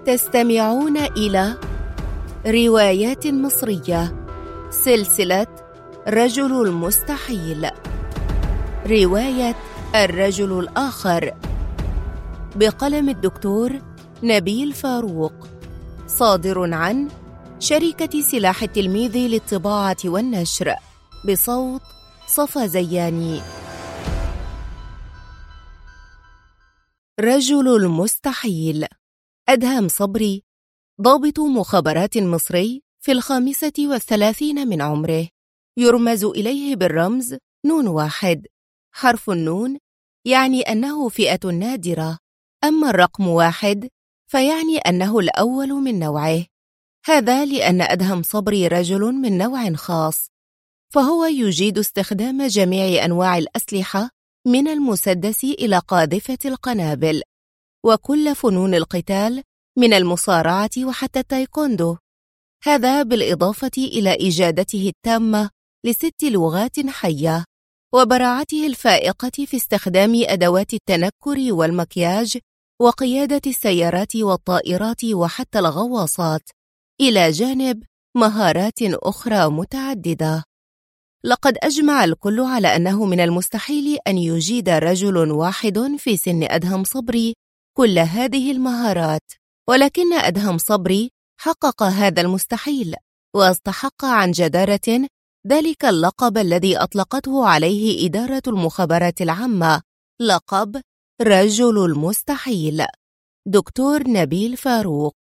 تستمعون إلى روايات مصرية، سلسلة رجل المستحيل، رواية الرجل الآخر، بقلم الدكتور نبيل فاروق، صادر عن شركة سلاح التلميذ للطباعة والنشر، بصوت صفا زياني. رجل المستحيل. أدهم صبري، ضابط مخابرات مصري في 35 من عمره، يرمز إليه بالرمز #1. حرف النون يعني أنه فئة نادرة، أما الرقم 1 فيعني أنه الأول من نوعه. هذا لأن أدهم صبري رجل من نوع خاص، فهو يجيد استخدام جميع أنواع الأسلحة من المسدس إلى قاذفة القنابل، وكل فنون القتال من المصارعة وحتى التايكوندو. هذا بالإضافة إلى إجادته التامة ل6 لغات حية، وبراعته الفائقة في استخدام أدوات التنكر والمكياج وقيادة السيارات والطائرات وحتى الغواصات، إلى جانب مهارات أخرى متعددة. لقد أجمع الكل على أنه من المستحيل أن يجيد رجل واحد في سن أدهم صبري كل هذه المهارات، ولكن أدهم صبري حقق هذا المستحيل، واستحق عن جدارة ذلك اللقب الذي أطلقته عليه إدارة المخابرات العامة، لقب رجل المستحيل. دكتور نبيل فاروق.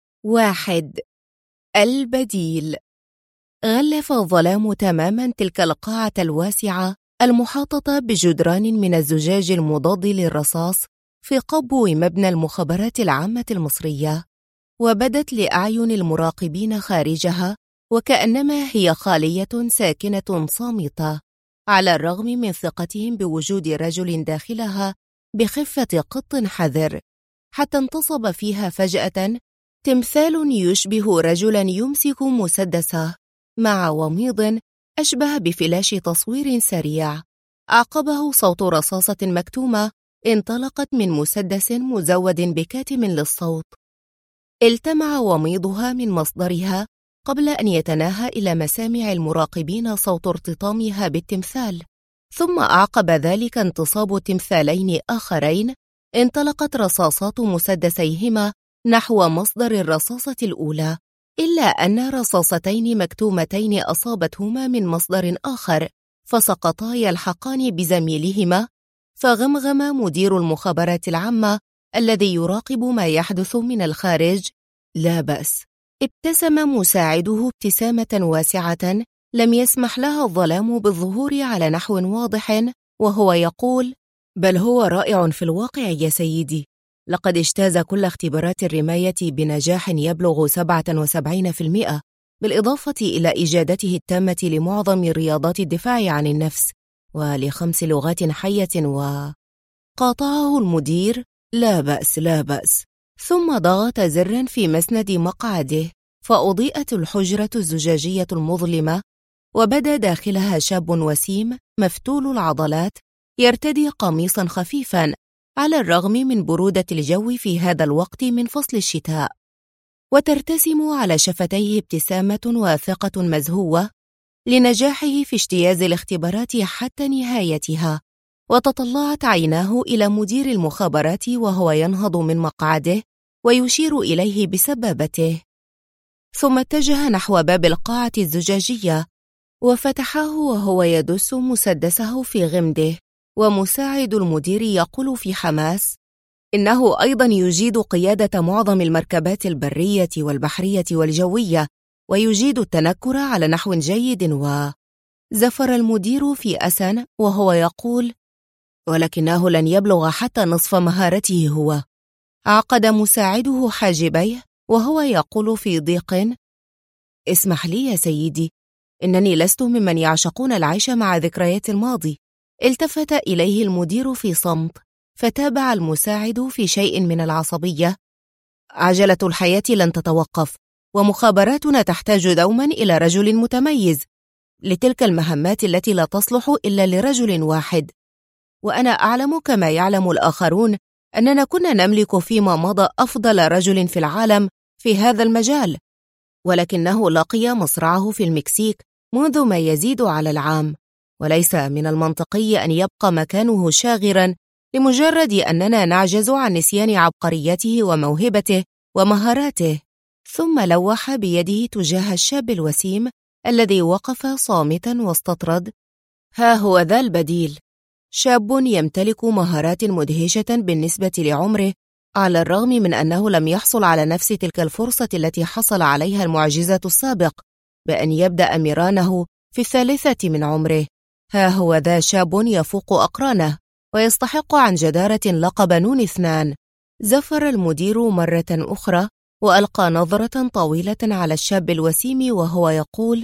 1. البديل. غلف الظلام تماما تلك القاعة الواسعة المحاطة بجدران من الزجاج المضاد للرصاص في قبو مبنى المخابرات العامة المصرية، وبدت لأعين المراقبين خارجها وكأنما هي خالية ساكنة صامتة، على الرغم من ثقتهم بوجود رجل داخلها بخفة قط حذر، حتى انتصب فيها فجأة تمثال يشبه رجلا يمسك مسدسه مع وميض أشبه بفلاش تصوير سريع، أعقبه صوت رصاصة مكتومة انطلقت من مسدس مزود بكاتم للصوت. التمع وميضها من مصدرها قبل أن يتناهى إلى مسامع المراقبين صوت ارتطامها بالتمثال، ثم أعقب ذلك انتصاب تمثالين آخرين انطلقت رصاصات مسدسيهما نحو مصدر الرصاصة الأولى، إلا أن رصاصتين مكتومتين أصابتهما من مصدر آخر فسقطا يلحقان بزميلهما، فغمغم مدير المخابرات العامة الذي يراقب ما يحدث من الخارج: لا بأس. ابتسم مساعده ابتسامة واسعة لم يسمح لها الظلام بالظهور على نحو واضح، وهو يقول: بل هو رائع في الواقع يا سيدي، لقد اجتاز كل اختبارات الرماية بنجاح يبلغ 77%، بالإضافة إلى إجادته التامة لمعظم رياضات الدفاع عن النفس ول5 لغات حية. قاطعه المدير: لا بأس لا بأس. ثم ضغط زرا في مسند مقعده، فأضيئت الحجرة الزجاجية المظلمة، وبدا داخلها شاب وسيم مفتول العضلات يرتدي قميصا خفيفا على الرغم من برودة الجو في هذا الوقت من فصل الشتاء، وترتسم على شفتيه ابتسامة واثقة مزهوة لنجاحه في اجتياز الاختبارات حتى نهايتها. وتطلعت عيناه إلى مدير المخابرات وهو ينهض من مقعده ويشير إليه بسبابته، ثم اتجه نحو باب القاعة الزجاجية وفتحه وهو يدس مسدسه في غمده، ومساعد المدير يقول في حماس: إنه أيضا يجيد قيادة معظم المركبات البرية والبحرية والجوية، ويجيد التنكر على نحو جيد. وزفر المدير في أسى وهو يقول: ولكنه لن يبلغ حتى نصف مهارته هو. عقد مساعده حاجبيه وهو يقول في ضيق: اسمح لي يا سيدي، إنني لست ممن يعشقون العيش مع ذكريات الماضي. التفت إليه المدير في صمت، فتابع المساعد في شيء من العصبية: عجلة الحياة لن تتوقف، ومخابراتنا تحتاج دوما إلى رجل متميز لتلك المهمات التي لا تصلح إلا لرجل واحد، وأنا أعلم كما يعلم الآخرون أننا كنا نملك فيما مضى أفضل رجل في العالم في هذا المجال، ولكنه لقي مصرعه في المكسيك منذ ما يزيد على العام، وليس من المنطقي أن يبقى مكانه شاغراً لمجرد أننا نعجز عن نسيان عبقريته وموهبته ومهاراته. ثم لوح بيده تجاه الشاب الوسيم الذي وقف صامتاً واستطرد: ها هو ذا البديل، شاب يمتلك مهارات مدهشة بالنسبة لعمره، على الرغم من أنه لم يحصل على نفس تلك الفرصة التي حصل عليها المعجزة السابق بأن يبدأ ميرانه في 3 من عمره. ها هو ذا شاب يفوق أقرانه ويستحق عن جدارة لقب نون 2. زفر المدير مرة أخرى وألقى نظرة طويلة على الشاب الوسيم وهو يقول: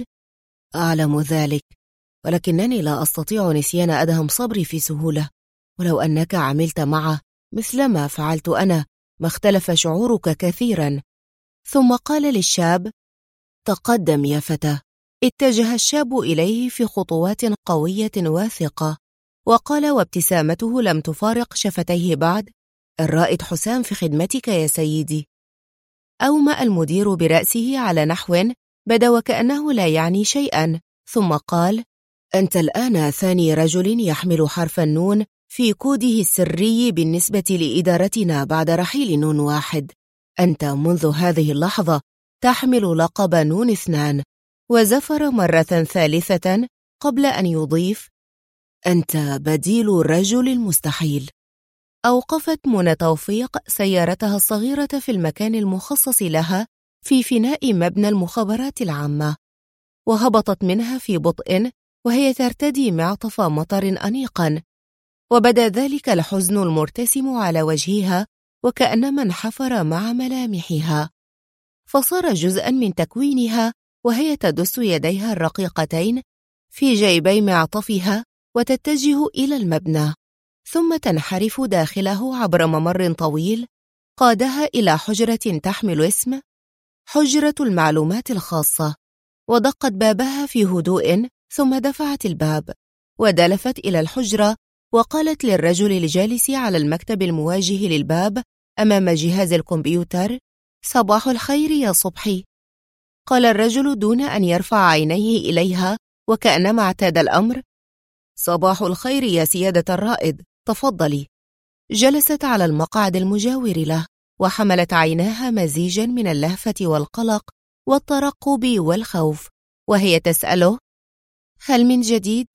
أعلم ذلك، ولكنني لا أستطيع نسيان أدهم صبري في سهولة، ولو أنك عملت معه مثل ما فعلت أنا ما اختلف شعورك كثيرا. ثم قال للشاب: تقدم يا فتى. اتجه الشاب إليه في خطوات قوية واثقة، وقال وابتسامته لم تفارق شفتيه بعد: الرائد حسام في خدمتك يا سيدي. أومأ المدير برأسه على نحو بدا وكأنه لا يعني شيئا، ثم قال: أنت الآن ثاني رجل يحمل حرف النون في كوده السري بالنسبة لإدارتنا بعد رحيل نون 1. أنت منذ هذه اللحظة تحمل لقب نون 2. وزفر مرة ثالثة قبل أن يضيف: أنت بديل الرجل المستحيل. أوقفت منى توفيق سيارتها الصغيرة في المكان المخصص لها في فناء مبنى المخابرات العامة، وهبطت منها في بطء وهي ترتدي معطف مطر أنيقا، وبدا ذلك الحزن المرتسم على وجهها وكأنما انحفر مع ملامحها، فصار جزءا من تكوينها وهي تدس يديها الرقيقتين في جيبي معطفها وتتجه إلى المبنى، ثم تنحرف داخله عبر ممر طويل قادها إلى حجرة تحمل اسم حجرة المعلومات الخاصة، ودقت بابها في هدوء، ثم دفعت الباب ودلفت إلى الحجرة وقالت للرجل الجالس على المكتب المواجه للباب أمام جهاز الكمبيوتر: صباح الخير يا صبحي. قال الرجل دون أن يرفع عينيه إليها وكأنما اعتاد الأمر: صباح الخير يا سيادة الرائد، تفضلي. جلست على المقعد المجاور له وحملت عيناها مزيجا من اللهفة والقلق والترقب والخوف وهي تسأله: هل من جديد؟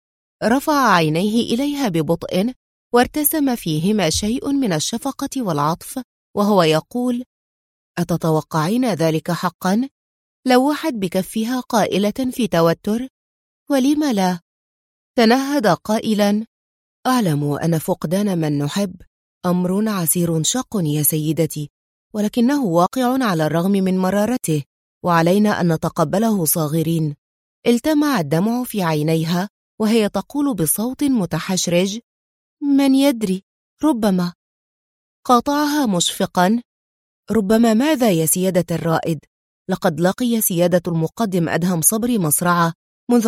رفع عينيه إليها ببطء وارتسم فيهما شيء من الشفقة والعطف وهو يقول: أتتوقعين ذلك حقا؟ لوحت بكفها قائلة في توتر: ولم لا؟ تنهد قائلا: أعلم أن فقدان من نحب أمر عسير شاق يا سيدتي، ولكنه واقع على الرغم من مرارته، وعلينا أن نتقبله صاغرين. التمع الدمع في عينيها وهي تقول بصوت متحشرج: من يدري، ربما. قاطعها مشفقا: ربما ماذا يا سيادة الرائد؟ لقد لقي سيادة المقدم أدهم صبري مصرعه منذ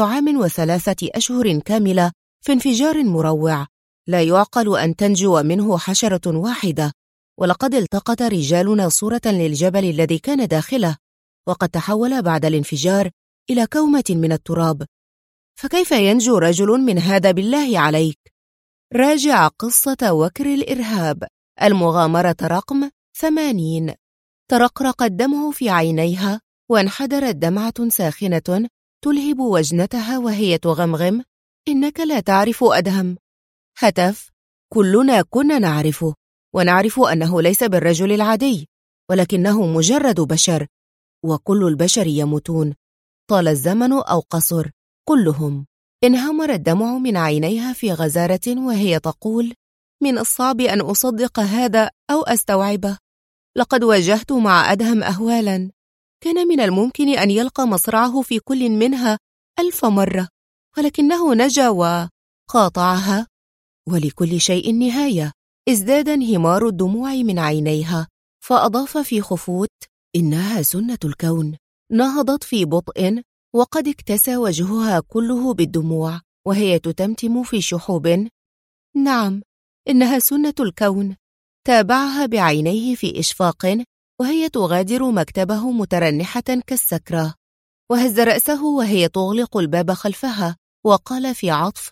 3 أشهر كاملة في انفجار مروع لا يعقل أن تنجو منه حشرة واحدة، ولقد التقط رجالنا صورة للجبل الذي كان داخله، وقد تحول بعد الانفجار إلى كومة من التراب، فكيف ينجو رجل من هذا بالله عليك؟ راجع قصة وكر الإرهاب، المغامرة رقم 80. ترقرق الدمع في عينيها وانحدرت دمعة ساخنة تلهب وجنتها وهي تغمغم: إنك لا تعرف أدهم. هتف: كلنا كنا نعرفه، ونعرف أنه ليس بالرجل العادي، ولكنه مجرد بشر، وكل البشر يموتون، طال الزمن أو قصر، كلهم. انهمر الدمع من عينيها في غزارة وهي تقول: من الصعب أن أصدق هذا أو أستوعبه. لقد واجهت مع أدهم أهوالا كان من الممكن أن يلقى مصرعه في كل منها 1000 مرة، ولكنه نجا. وقاطعها: ولكل شيء نهاية. ازداد انهمار الدموع من عينيها، فأضاف في خفوت: إنها سنة الكون. نهضت في بطء وقد اكتسى وجهها كله بالدموع وهي تتمتم في شحوب: نعم، إنها سنة الكون. تابعها بعينيه في إشفاق وهي تغادر مكتبه مترنحة كالسكرة، وهز رأسه وهي تغلق الباب خلفها، وقال في عطف: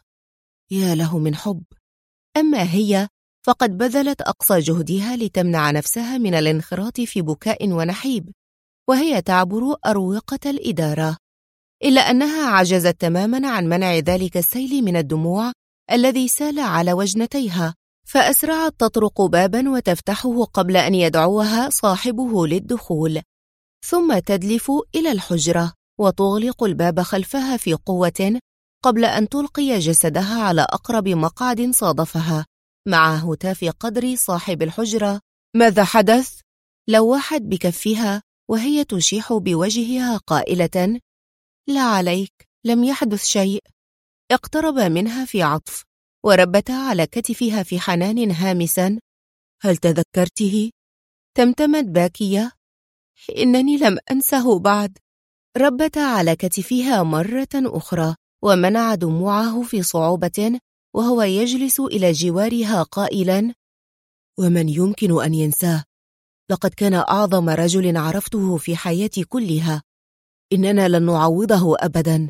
يا له من حب. أما هي فقد بذلت أقصى جهدها لتمنع نفسها من الانخراط في بكاء ونحيب، وهي تعبر أروقة الإدارة، إلا أنها عجزت تماما عن منع ذلك السيل من الدموع الذي سال على وجنتيها، فأسرعت تطرق بابا وتفتحه قبل أن يدعوها صاحبه للدخول، ثم تدلف إلى الحجرة وتغلق الباب خلفها في قوة قبل أن تلقي جسدها على أقرب مقعد صادفها، مع هتاف قدر صاحب الحجرة: ماذا حدث؟ لوحت بكفها وهي تشيح بوجهها قائلة: لا عليك، لم يحدث شيء. اقترب منها في عطف وربتا على كتفها في حنان هامسا: هل تذكرته؟ تمتمت باكية: إنني لم أنسه بعد. ربتا على كتفها مرة أخرى ومنع دموعه في صعوبة وهو يجلس إلى جوارها قائلا: ومن يمكن أن ينساه؟ لقد كان أعظم رجل عرفته في حياتي كلها، إننا لن نعوضه أبدا.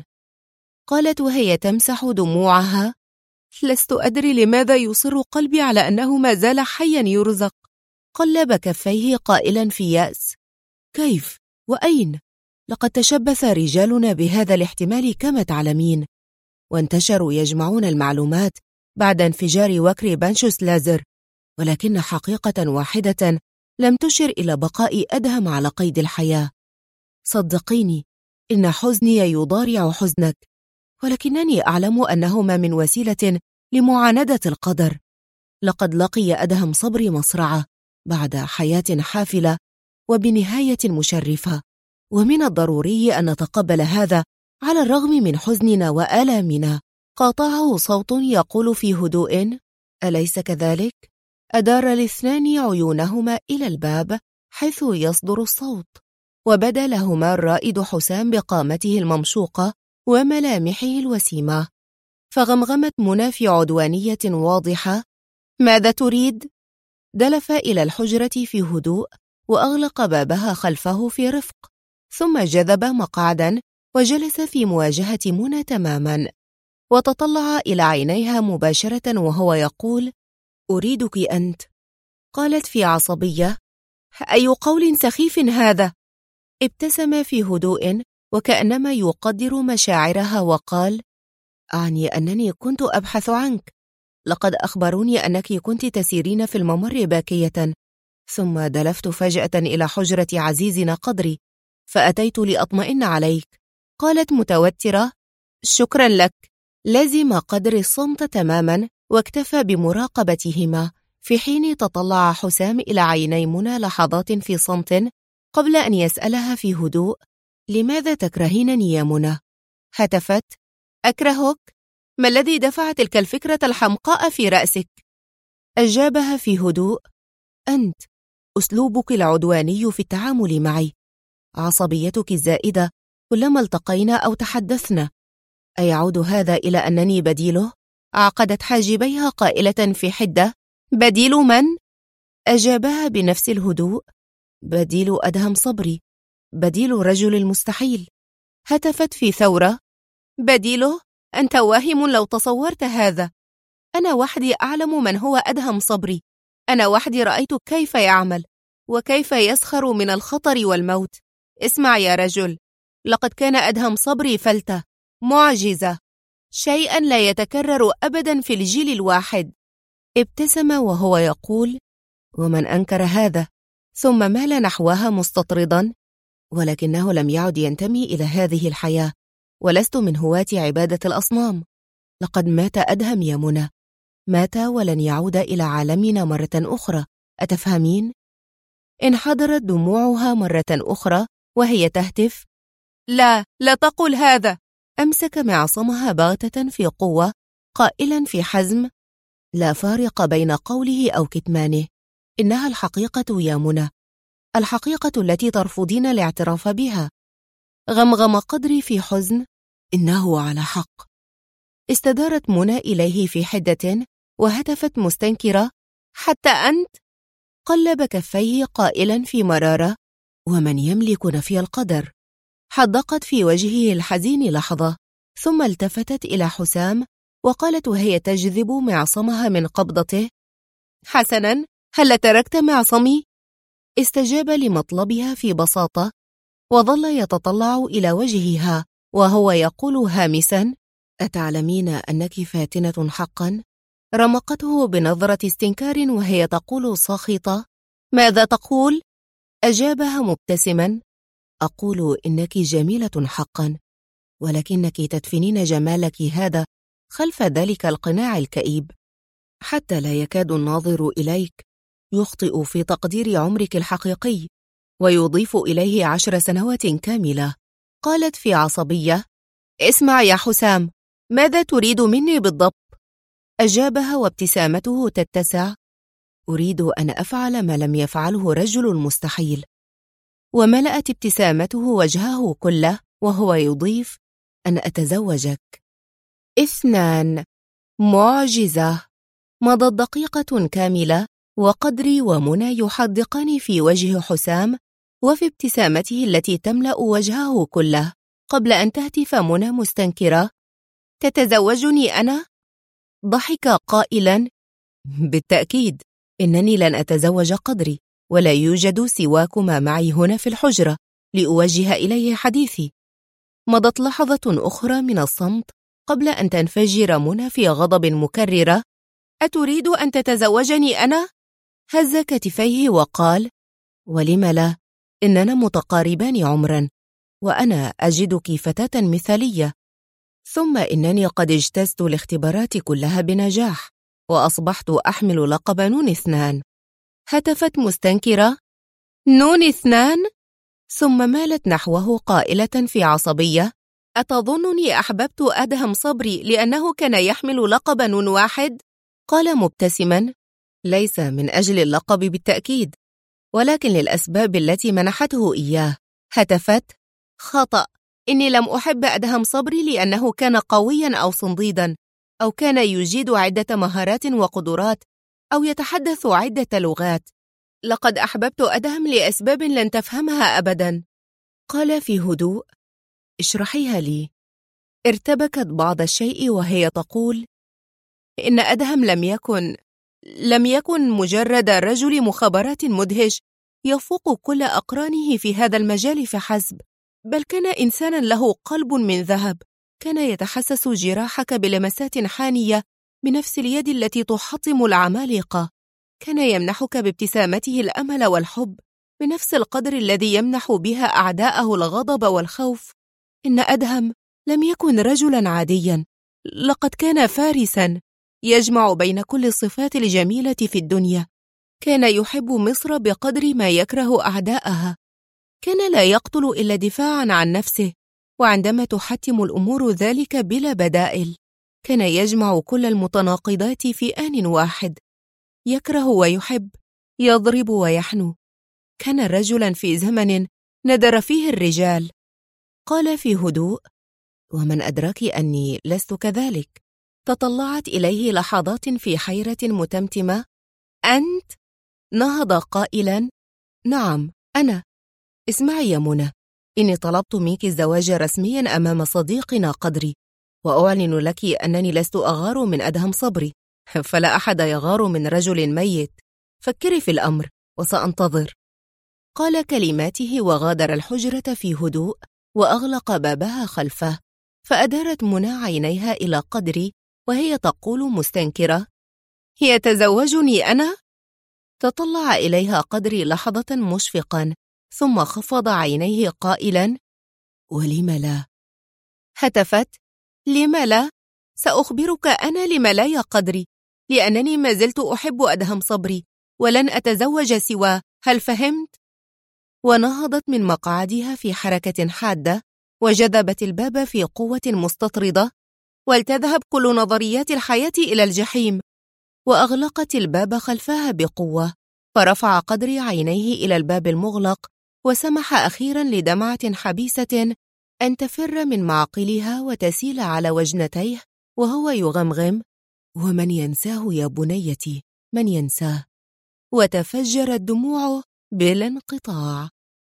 قالت وهي تمسح دموعها: لست أدري لماذا يصر قلبي على أنه ما زال حيا يرزق. قلب كفيه قائلا في يأس: كيف؟ وأين؟ لقد تشبث رجالنا بهذا الاحتمال كما تعلمين، وانتشروا يجمعون المعلومات بعد انفجار وكر بانشوس لازر، ولكن حقيقة واحدة لم تشر إلى بقاء أدهم على قيد الحياة. صدقيني، إن حزني يضارع حزنك، ولكنني أعلم أنه ما من وسيلة لمعاندة القدر. لقد لقي أدهم صبري مصرعة بعد حياة حافلة وبنهاية مشرفة، ومن الضروري أن نتقبل هذا على الرغم من حزننا وآلامنا. قاطعه صوت يقول في هدوء: أليس كذلك؟ أدار الاثنان عيونهما إلى الباب حيث يصدر الصوت، وبدا لهما الرائد حسام بقامته الممشوقة وملامحه الوسيمة، فغمغمت منى في عدوانية واضحة: ماذا تريد؟ دلف إلى الحجرة في هدوء وأغلق بابها خلفه في رفق، ثم جذب مقعدا وجلس في مواجهة منى تماما، وتطلع إلى عينيها مباشرة وهو يقول: أريدك أنت. قالت في عصبية: أي قول سخيف هذا؟ ابتسم في هدوء وكأنما يقدر مشاعرها وقال: أعني أنني كنت أبحث عنك، لقد أخبروني أنك كنت تسيرين في الممر باكية، ثم دلفت فجأة إلى حجرة عزيزنا قدري، فأتيت لأطمئن عليك. قالت متوترة: شكرا لك. لزم قدر الصمت تماما واكتفى بمراقبتهما، في حين تطلع حسام إلى عيني منى لحظات في صمت قبل أن يسألها في هدوء: لماذا تكرهينني يا منى؟ هتفت: أكرهك؟ ما الذي دفع تلك الفكرة الحمقاء في رأسك؟ أجابها في هدوء: أنت، أسلوبك العدواني في التعامل معي، عصبيتك الزائدة كلما التقينا أو تحدثنا. أيعود هذا إلى أنني بديله؟ عقدت حاجبيها قائلة في حدة: بديل من؟ أجابها بنفس الهدوء: بديل أدهم صبري، بديل رجل المستحيل. هتفت في ثورة: بديله؟ أنت واهم لو تصورت هذا. أنا وحدي أعلم من هو أدهم صبري، أنا وحدي رأيت كيف يعمل وكيف يسخر من الخطر والموت. اسمع يا رجل، لقد كان أدهم صبري فلتة، معجزة، شيئا لا يتكرر أبدا في الجيل الواحد. ابتسم وهو يقول: ومن أنكر هذا؟ ثم مال نحوها مستطردا: ولكنه لم يعد ينتمي إلى هذه الحياة، ولست من هواة عبادة الأصنام. لقد مات أدهم يا منى، مات ولن يعود إلى عالمنا مرة أخرى، أتفهمين؟ انحدرت دموعها مرة أخرى وهي تهتف: لا، لا تقل هذا. أمسك معصمها بغتة في قوة قائلا في حزم: لا فارق بين قوله أو كتمانه، إنها الحقيقة يا منى، الحقيقة التي ترفضين الاعتراف بها. غمغم قدري في حزن: إنه على حق. استدارت منى إليه في حدة وهتفت مستنكرة: حتى أنت؟ قلب كفيه قائلا في مرارة: ومن يملك نفي القدر؟ حدقت في وجهه الحزين لحظة، ثم التفتت إلى حسام وقالت وهي تجذب معصمها من قبضته: حسنا، هل تركت معصمي؟ استجاب لمطلبها في بساطة، وظل يتطلع إلى وجهها وهو يقول هامسا: أتعلمين أنك فاتنة حقا؟ رمقته بنظرة استنكار وهي تقول ساخطة: ماذا تقول؟ أجابها مبتسما: أقول إنك جميلة حقا، ولكنك تدفنين جمالك هذا خلف ذلك القناع الكئيب، حتى لا يكاد الناظر إليك يخطئ في تقدير عمرك الحقيقي ويضيف إليه 10 سنوات كاملة. قالت في عصبية: اسمع يا حسام، ماذا تريد مني بالضبط؟ أجابها وابتسامته تتسع: أريد أن أفعل ما لم يفعله رجل مستحيل. وملأت ابتسامته وجهه كله وهو يضيف: أن أتزوجك. 2. معجزة. مضت دقيقة كاملة وقدري ومنى يحدقان في وجه حسام وفي ابتسامته التي تملأ وجهه كله قبل أن تهتف منى مستنكرة: تتزوجني أنا؟ ضحك قائلا: بالتأكيد، إنني لن أتزوج قدري، ولا يوجد سواكما معي هنا في الحجرة لأوجه إليه حديثي. مضت لحظة أخرى من الصمت قبل أن تنفجر منى في غضب مكررة: أتريد أن تتزوجني أنا؟ هز كتفيه وقال: ولم لا؟ إننا متقاربان عمرا، وأنا أجدك فتاة مثالية، ثم إنني قد اجتزت الاختبارات كلها بنجاح وأصبحت أحمل لقب نون 2. هتفت مستنكرة: نون 2؟ ثم مالت نحوه قائلة في عصبية: أتظنني أحببت أدهم صبري لأنه كان يحمل لقب نون 1؟ قال مبتسما: ليس من أجل اللقب بالتأكيد، ولكن للأسباب التي منحته إياه. هتفت: خطأ، إني لم أحب أدهم صبري لأنه كان قويا أو صنديدا، أو كان يجيد عدة مهارات وقدرات، أو يتحدث عدة لغات. لقد أحببت أدهم لأسباب لن تفهمها أبدا. قال في هدوء: اشرحيها لي. ارتبكت بعض الشيء وهي تقول: إن أدهم لم يكن مجرد رجل مخابرات مدهش يفوق كل أقرانه في هذا المجال فحسب، بل كان إنسانا له قلب من ذهب، كان يتحسس جراحك بلمسات حانية بنفس اليد التي تحطم العمالقة، كان يمنحك بابتسامته الأمل والحب بنفس القدر الذي يمنح بها أعداءه الغضب والخوف. إن أدهم لم يكن رجلا عاديا، لقد كان فارسا يجمع بين كل الصفات الجميلة في الدنيا. كان يحب مصر بقدر ما يكره أعداءها، كان لا يقتل إلا دفاعا عن نفسه، وعندما تحتم الأمور ذلك بلا بدائل، كان يجمع كل المتناقضات في آن واحد، يكره ويحب، يضرب ويحنو. كان رجلا في زمن ندر فيه الرجال. قال في هدوء: ومن أدراك أني لست كذلك؟ تطلعت إليه لحظات في حيرة متمتمة. أنت؟ نهض قائلا: نعم، أنا. اسمعي يا منى، إني طلبت منك الزواج رسميا أمام صديقنا قدري، وأعلن لك أنني لست أغار من أدهم صبري، فلا أحد يغار من رجل ميت. فكري في الأمر وسأنتظر. قال كلماته وغادر الحجرة في هدوء وأغلق بابها خلفه. فأدارت منى عينيها إلى قدري وهي تقول مستنكرة: يتزوجني أنا؟ تطلع إليها قدري لحظة مشفقا، ثم خفض عينيه قائلا: ولم لا؟ هتفت: لم لا؟ سأخبرك أنا لم لا يا قدري، لأنني ما زلت أحب أدهم صبري ولن أتزوج سواه، هل فهمت؟ ونهضت من مقعدها في حركة حادة وجذبت الباب في قوة مستطردة: ولتذهب كل نظريات الحياة إلى الجحيم. وأغلقت الباب خلفها بقوة. فرفع قدري عينيه إلى الباب المغلق وسمح أخيرا لدمعة حبيسة أن تفر من معقلها وتسيل على وجنتيه وهو يغمغم: ومن ينساه يا بنيتي، من ينساه؟ وتفجرت دموعه بلا انقطاع.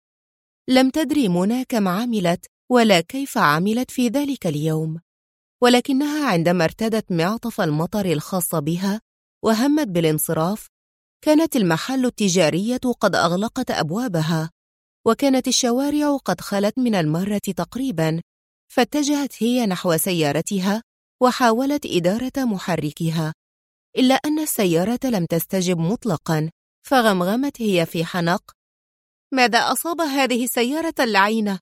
لم تدري منى كم عملت ولا كيف عملت في ذلك اليوم، ولكنها عندما ارتدت معطف المطر الخاص بها وهمت بالانصراف، كانت المحال التجارية قد أغلقت أبوابها، وكانت الشوارع قد خلت من المارة تقريباً، فاتجهت هي نحو سيارتها وحاولت إدارة محركها، إلا أن السيارة لم تستجب مطلقاً، فغمغمت هي في حنق: ماذا أصاب هذه السيارة اللعينة؟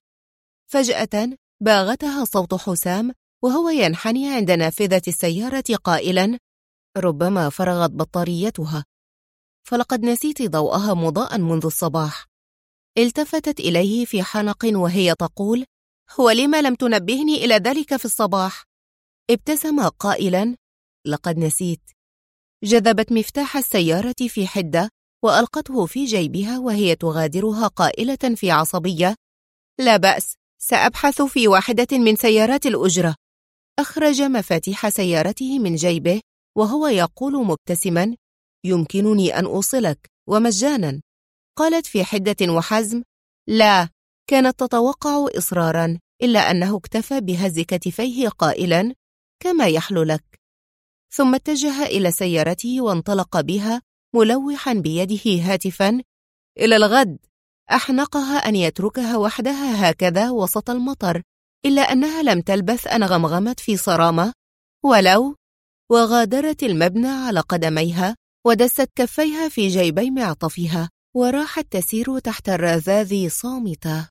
فجأة باغتها صوت حسام وهو ينحني عند نافذة السيارة قائلاً: ربما فرغت بطاريتها، فلقد نسيت ضوءها مضاءً منذ الصباح. التفتت إليه في حنق وهي تقول: هو لما لم تنبهني إلى ذلك في الصباح؟ ابتسم قائلاً: لقد نسيت. جذبت مفتاح السيارة في حدة وألقته في جيبها وهي تغادرها قائلة في عصبية: لا بأس، سأبحث في واحدة من سيارات الأجرة. أخرج مفاتيح سيارته من جيبه وهو يقول مبتسما: يمكنني أن أوصلك ومجانا. قالت في حدة وحزم: لا. كانت تتوقع إصرارا، إلا أنه اكتفى بهز كتفيه قائلا: كما يحلو لك. ثم اتجه إلى سيارته وانطلق بها ملوحا بيده هاتفا: إلى الغد. أحنقها أن يتركها وحدها هكذا وسط المطر، إلا أنها لم تلبث أن غمغمت في صرامة: ولو. وغادرت المبنى على قدميها ودست كفيها في جيبي معطفها وراحت تسير تحت الرذاذ صامتة.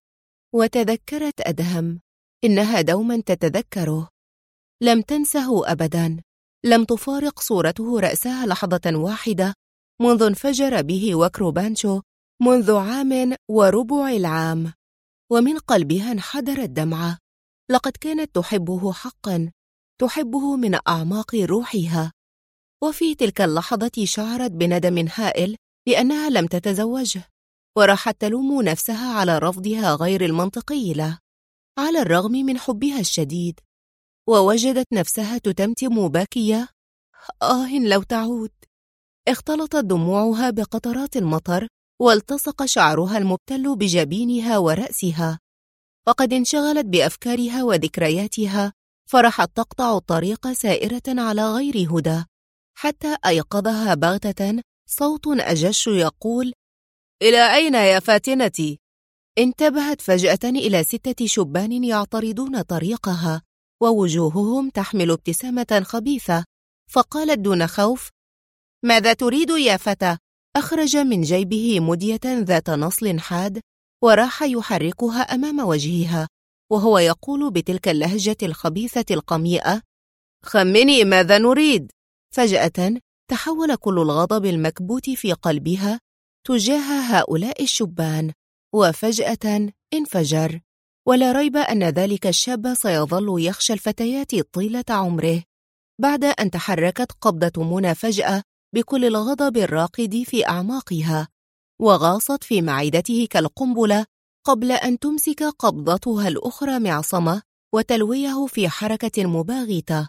وتذكرت أدهم، إنها دوما تتذكره، لم تنسه أبدا، لم تفارق صورته رأسها لحظة واحدة منذ انفجر به وكر بانشو منذ 1.25 عام. ومن قلبها انحدرت دمعة. لقد كانت تحبه حقا، تحبه من أعماق روحها. وفي تلك اللحظة شعرت بندم هائل لأنها لم تتزوجه، وراحت تلوم نفسها على رفضها غير المنطقي له على الرغم من حبها الشديد، ووجدت نفسها تتمتم باكية: لو تعود. اختلطت دموعها بقطرات المطر والتصق شعرها المبتل بجبينها ورأسها، وقد انشغلت بأفكارها وذكرياتها، فرحت تقطع الطريق سائرة على غير هدى، حتى أيقظها بغتة صوت أجش يقول: إلى أين يا فاتنتي؟ انتبهت فجأة إلى 6 شبان يعترضون طريقها ووجوههم تحمل ابتسامة خبيثة، فقالت دون خوف: ماذا تريد يا فتى؟ أخرج من جيبه مدية ذات نصل حاد وراح يحركها أمام وجهها وهو يقول بتلك اللهجة الخبيثة القميئة: خمني ماذا نريد. فجأة تحول كل الغضب المكبوت في قلبها تجاه هؤلاء الشبان، وفجأة انفجر. ولا ريب أن ذلك الشاب سيظل يخشى الفتيات طيلة عمره. بعد أن تحركت قبضة منى فجأة بكل الغضب الراقد في أعماقها، وغاصت في معدته كالقنبلة قبل أن تمسك قبضتها الأخرى معصمة وتلويه في حركة مباغتة،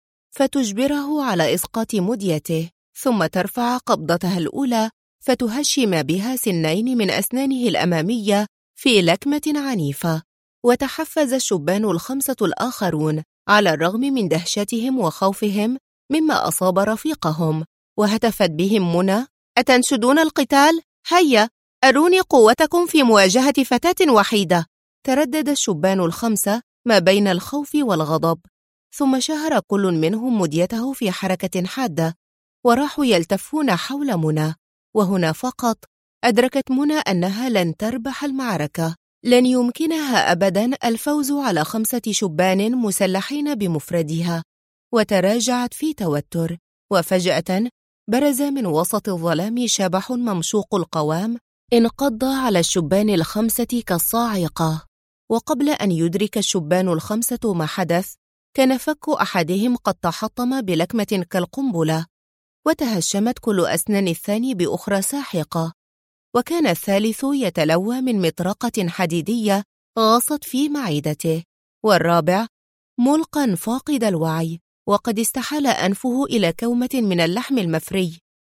فتجبره على إسقاط مديته، ثم ترفع قبضتها الأولى فتهشم بها سنين من أسنانه الأمامية في لكمة عنيفة. وتحفز الشبان 5 الآخرون على الرغم من دهشتهم وخوفهم مما أصاب رفيقهم، وهتفت بهم منى: أتنشدون القتال؟ هيا أروني قوتكم في مواجهة فتاة وحيدة. تردد الشبان 5 ما بين الخوف والغضب، ثم شهر كل منهم مديته في حركة حادة وراحوا يلتفون حول منى. وهنا فقط أدركت منى أنها لن تربح المعركة، لن يمكنها أبدا الفوز على 5 شبان مسلحين بمفردها، وتراجعت في توتر. وفجأة برز من وسط الظلام شبح ممشوق القوام انقض على الشبان 5 كالصاعقة، وقبل أن يدرك الشبان 5 ما حدث كان فك أحدهم قد تحطم بلكمة كالقنبلة، وتهشمت كل أسنان الثاني بأخرى ساحقة، وكان الثالث يتلوى من مطرقة حديدية غاصت في معدته، والرابع ملقا فاقد الوعي وقد استحال أنفه إلى كومة من اللحم المفري،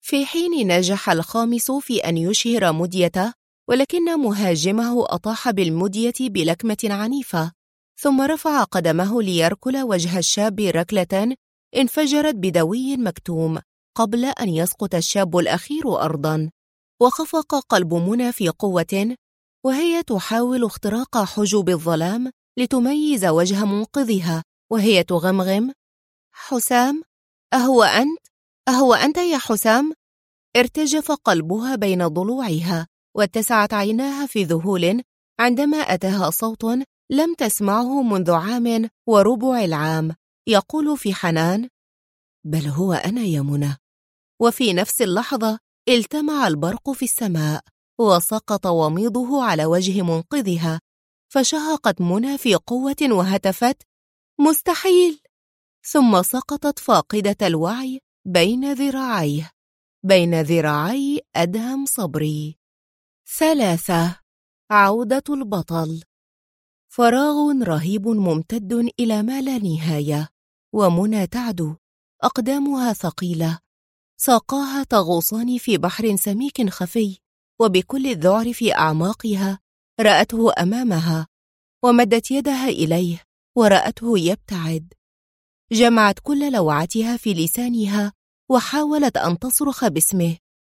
في حين نجح الخامس في أن يشهر مديته، ولكن مهاجمه أطاح بالمدية بلكمة عنيفة، ثم رفع قدمه ليركل وجه الشاب ركلة انفجرت بدوي مكتوم قبل أن يسقط الشاب الأخير أرضاً. وخفق قلب منى في قوة وهي تحاول اختراق حجب الظلام لتميز وجه منقذها، وهي تغمغم: حسام؟ أهو أنت؟ أهو أنت يا حسام؟ ارتجف قلبها بين ضلوعها، واتسعت عيناها في ذهول عندما أتاها صوت لم تسمعه منذ 1.25 عام، يقول في حنان: بل هو أنا يا منى. وفي نفس اللحظة التمع البرق في السماء، وسقط وميضه على وجه منقذها، فشهقت منى في قوة وهتفت: مستحيل! ثم سقطت فاقدة الوعي بين ذراعي أدهم صبري. 3. عودة البطل. فراغ رهيب ممتد إلى ما لا نهاية، ومنى تعدو، أقدامها ثقيلة، ساقاها تغوصان في بحر سميك خفي، وبكل الذعر في أعماقها رأته أمامها، ومدت يدها إليه ورأته يبتعد. جمعت كل لوعتها في لسانها وحاولت أن تصرخ باسمه،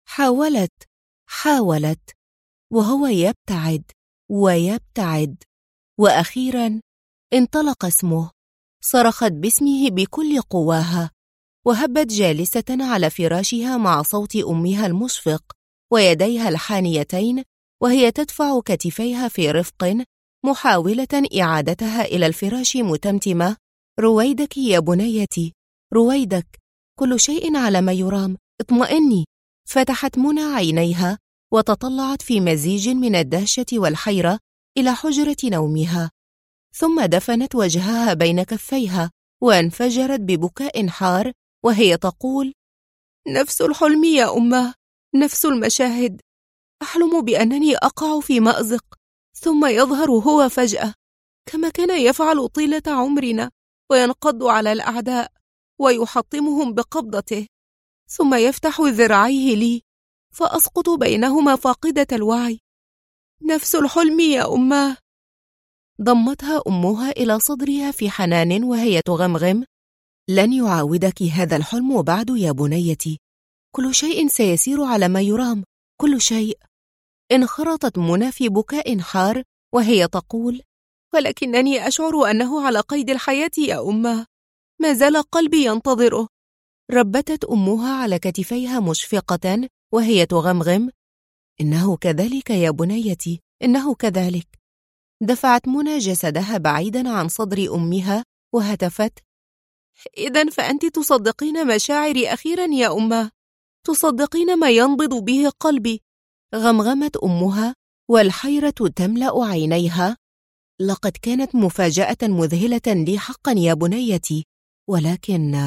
حاولت، وهو يبتعد ويبتعد، وأخيراً انطلق اسمه. صرخت باسمه بكل قواها، وهبت جالسة على فراشها مع صوت أمها المشفق ويديها الحانيتين، وهي تدفع كتفيها في رفق محاولة إعادتها إلى الفراش متمتمة: رويدك يا بنيتي، رويدك، كل شيء على ما يرام، اطمئني. فتحت منى عينيها وتطلعت في مزيج من الدهشة والحيرة إلى حجرة نومها، ثم دفنت وجهها بين كفيها وانفجرت ببكاء حار، وهي تقول: نفس الحلم يا أمه، نفس المشاهد. أحلم بأنني أقع في مأزق، ثم يظهر هو فجأة كما كان يفعل طيلة عمرنا، وينقض على الأعداء ويحطمهم بقبضته، ثم يفتح ذراعيه لي فأسقط بينهما فاقدة الوعي. نفس الحلم يا أماه. ضمتها أمها إلى صدرها في حنان وهي تغمغم: لن يعاودك هذا الحلم بعد يا بنيتي، كل شيء سيسير على ما يرام، كل شيء. انخرطت منى في بكاء حار وهي تقول: ولكنني أشعر أنه على قيد الحياة يا أماه، ما زال قلبي ينتظره. ربتت أمها على كتفيها مشفقة وهي تغمغم: إنه كذلك يا بنيتي، إنه كذلك. دفعت منى جسدها بعيدا عن صدر أمها وهتفت: إذن فأنت تصدقين مشاعري أخيرا يا أماه، تصدقين ما ينبض به قلبي. غمغمت أمها والحيرة تملأ عينيها: لقد كانت مفاجأة مذهلة لي حقا يا بنيتي، ولكن...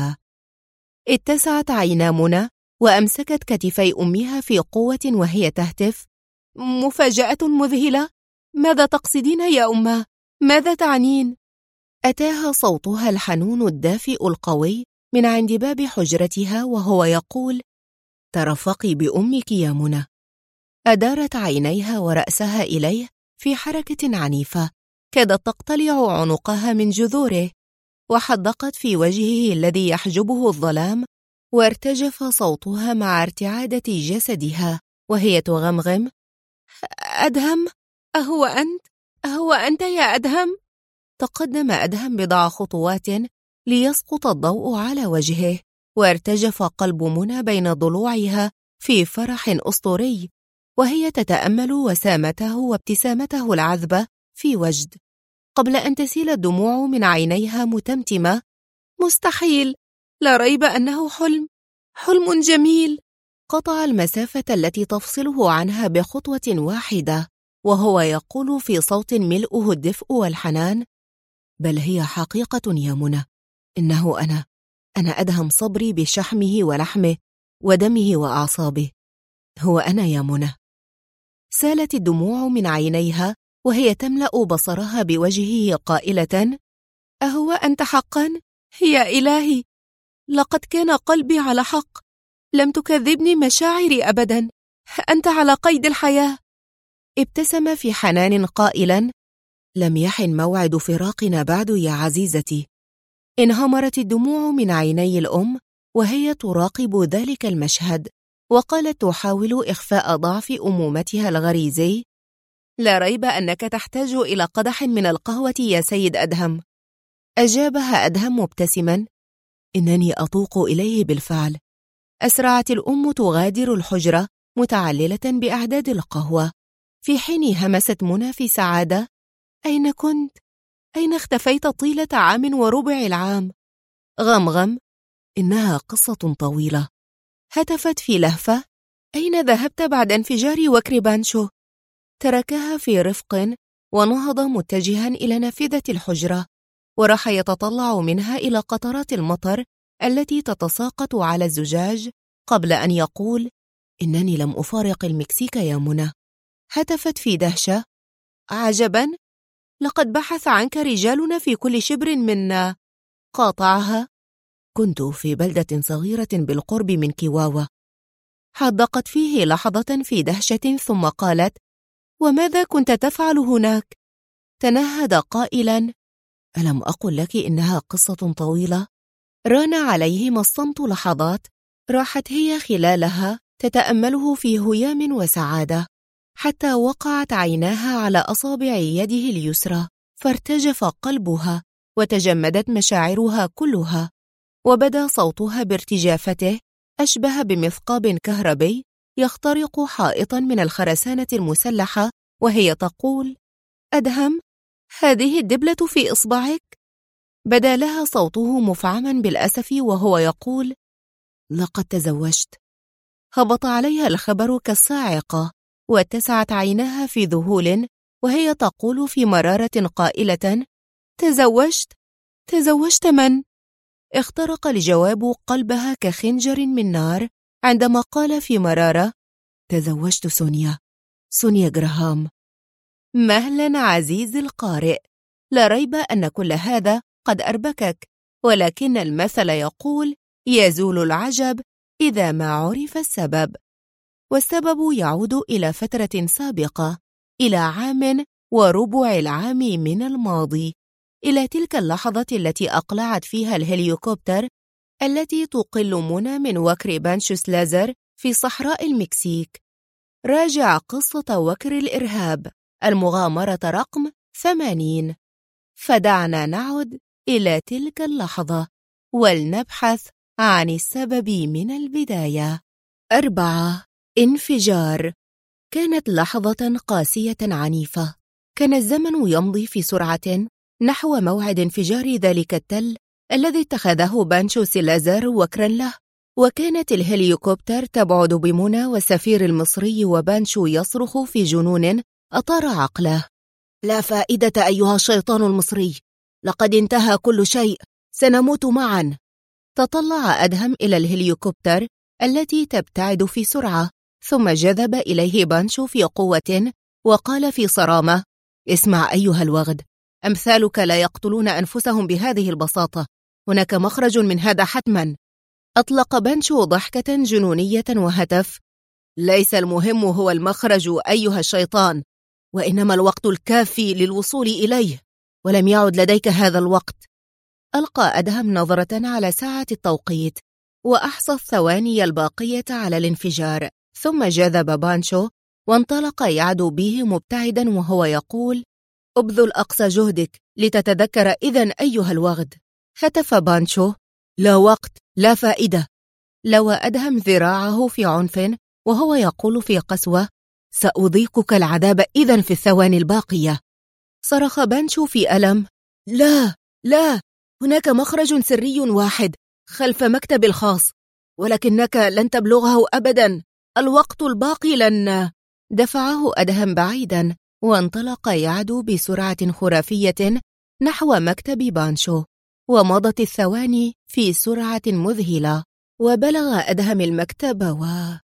اتسعت عينا منى وأمسكت كتفي أمها في قوة وهي تهتف: مفاجأة مذهلة؟ ماذا تقصدين يا أمه؟ ماذا تعنين؟ أتاها صوتها الحنون الدافئ القوي من عند باب حجرتها وهو يقول: ترفقي بأمك يا منى. أدارت عينيها ورأسها إليه في حركة عنيفة كادت تقتلع عنقها من جذوره، وحدقت في وجهه الذي يحجبه الظلام، وارتجف صوتها مع ارتعادة جسدها وهي تغمغم: أدهم، أهو أنت؟ أهو أنت يا أدهم؟ تقدم أدهم بضع خطوات ليسقط الضوء على وجهه، وارتجف قلب منى بين ضلوعها في فرح أسطوري، وهي تتأمل وسامته وابتسامته العذبة في وجد، قبل أن تسيل الدموع من عينيها متمتمة: مستحيل، لا ريب أنه حلم جميل. قطع المسافة التي تفصله عنها بخطوة واحدة، وهو يقول في صوت ملؤه الدفء والحنان: بل هي حقيقة يا منى، إنه أنا أدهم صبري بشحمه ولحمه ودمه وأعصابه، هو أنا يا منى. سالت الدموع من عينيها وهي تملأ بصرها بوجهه قائلة: أهو أنت حقا؟ يا إلهي، لقد كان قلبي على حق، لم تكذبني مشاعري أبدا، أنت على قيد الحياة. ابتسم في حنان قائلا: لم يحن موعد فراقنا بعد يا عزيزتي. انهمرت الدموع من عيني الأم وهي تراقب ذلك المشهد، وقالت تحاول إخفاء ضعف أمومتها الغريزي: لا ريب أنك تحتاج إلى قدح من القهوة يا سيد أدهم. أجابها أدهم مبتسما: إنني أطوق إليه بالفعل. أسرعت الأم تغادر الحجرة متعللة بأعداد القهوة، في حين همست منى في سعادة: أين كنت؟ أين اختفيت طيلة عام وربع العام؟ غمغم: إنها قصة طويلة. هتفت في لهفة: أين ذهبت بعد انفجار وكر بانشو؟ تركها في رفق ونهض متجها إلى نافذة الحجرة، وراح يتطلع منها إلى قطرات المطر التي تتساقط على الزجاج قبل أن يقول: إنني لم أفارق المكسيك يا منى. هتفت في دهشة: عجبا، لقد بحث عنك رجالنا في كل شبر منا. قاطعها: كنت في بلدة صغيرة بالقرب من كيواوا. حدقت فيه لحظة في دهشة ثم قالت: وماذا كنت تفعل هناك؟ تنهد قائلا: ألم أقل لك إنها قصة طويلة؟ ران عليهما الصمت لحظات راحت هي خلالها تتأمله في هيام وسعادة، حتى وقعت عيناها على أصابع يده اليسرى، فارتجف قلبها وتجمدت مشاعرها كلها، وبدا صوتها بارتجافته أشبه بمثقاب كهربي يخترق حائطا من الخرسانة المسلحة، وهي تقول: أدهم، هذه الدبلة في إصبعك؟ بدا لها صوته مفعما بالأسف وهو يقول: لقد تزوجت. هبط عليها الخبر كالصاعقة، واتسعت عيناها في ذهول وهي تقول في مرارة قائلة: تزوجت؟ تزوجت من؟ اخترق الجواب قلبها كخنجر من نار عندما قال في مرارة: تزوجت سونيا جراهام. مهلا عزيزي القارئ، لا ريب أن كل هذا قد أربكك، ولكن المثل يقول: يزول العجب إذا ما عرف السبب. والسبب يعود إلى فترة سابقة، إلى 1.25 عام من الماضي، إلى تلك اللحظة التي أقلعت فيها الهليكوبتر التي تقل منى من وكر بانشوس لازر في صحراء المكسيك. راجع قصة وكر الإرهاب، المغامرة رقم 80. فدعنا نعد إلى تلك اللحظة ولنبحث عن السبب من البداية. 4. انفجار. كانت لحظة قاسية عنيفة. كان الزمن يمضي في سرعة نحو موعد انفجار ذلك التل الذي اتخذه بانشو سيلازار وكرا له، وكانت الهليكوبتر تبعد بمنى والسفير المصري وبانشو يصرخ في جنون أطار عقله: لا فائدة أيها الشيطان المصري، لقد انتهى كل شيء، سنموت معا. تطلع أدهم إلى الهليكوبتر التي تبتعد في سرعة، ثم جذب إليه بانشو في قوة وقال في صرامة: اسمع أيها الوغد، أمثالك لا يقتلون أنفسهم بهذه البساطة، هناك مخرج من هذا حتما. أطلق بانشو ضحكة جنونية وهتف: ليس المهم هو المخرج أيها الشيطان، وإنما الوقت الكافي للوصول إليه، ولم يعد لديك هذا الوقت. ألقى أدهم نظرة على ساعة التوقيت وأحصى الثواني الباقية على الانفجار، ثم جذب بانشو وانطلق يعدو به مبتعدا وهو يقول: أبذل أقصى جهدك لتتذكر إذن أيها الوغد. هتف بانشو: لا وقت، لا فائدة. لوى أدهم ذراعه في عنف وهو يقول في قسوة: سأذيقك العذاب إذن في الثواني الباقية. صرخ بانشو في ألم: لا لا، هناك مخرج سري واحد خلف مكتبي الخاص، ولكنك لن تبلغه أبدا، الوقت الباقي لن. دفعه أدهم بعيدا وانطلق يعدو بسرعة خرافية نحو مكتب بانشو، ومضت الثواني في سرعة مذهلة، وبلغ أدهم المكتب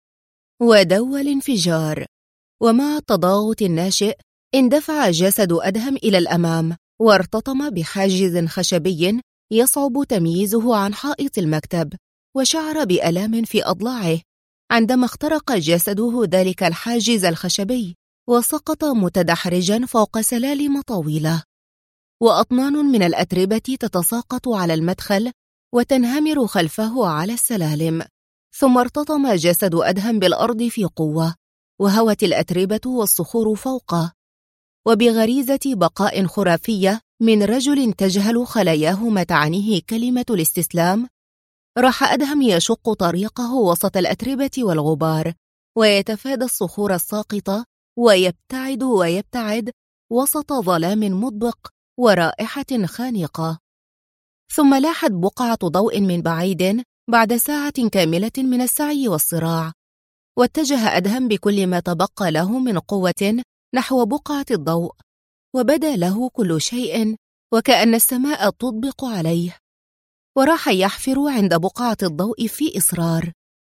ودوى الانفجار. ومع التضاغط الناشئ اندفع جسد أدهم إلى الأمام وارتطم بحاجز خشبي يصعب تمييزه عن حائط المكتب، وشعر بآلام في أضلاعه عندما اخترق جسده ذلك الحاجز الخشبي، وسقط متدحرجا فوق سلالم طويلة، وأطنان من الأتربة تتساقط على المدخل وتنهمر خلفه على السلالم. ثم ارتطم جسد أدهم بالأرض في قوة، وهوت الأتربة والصخور فوقه. وبغريزة بقاء خرافية من رجل تجهل خلاياه ما تعنيه كلمة الاستسلام، راح أدهم يشق طريقه وسط الأتربة والغبار، ويتفادى الصخور الساقطة، ويبتعد ويبتعد وسط ظلام مطبق ورائحة خانقة. ثم لاحت بقعة ضوء من بعيد بعد ساعة كاملة من السعي والصراع، واتجه أدهم بكل ما تبقى له من قوة نحو بقعة الضوء، وبدا له كل شيء وكأن السماء تطبق عليه. وراح يحفر عند بقعة الضوء في إصرار،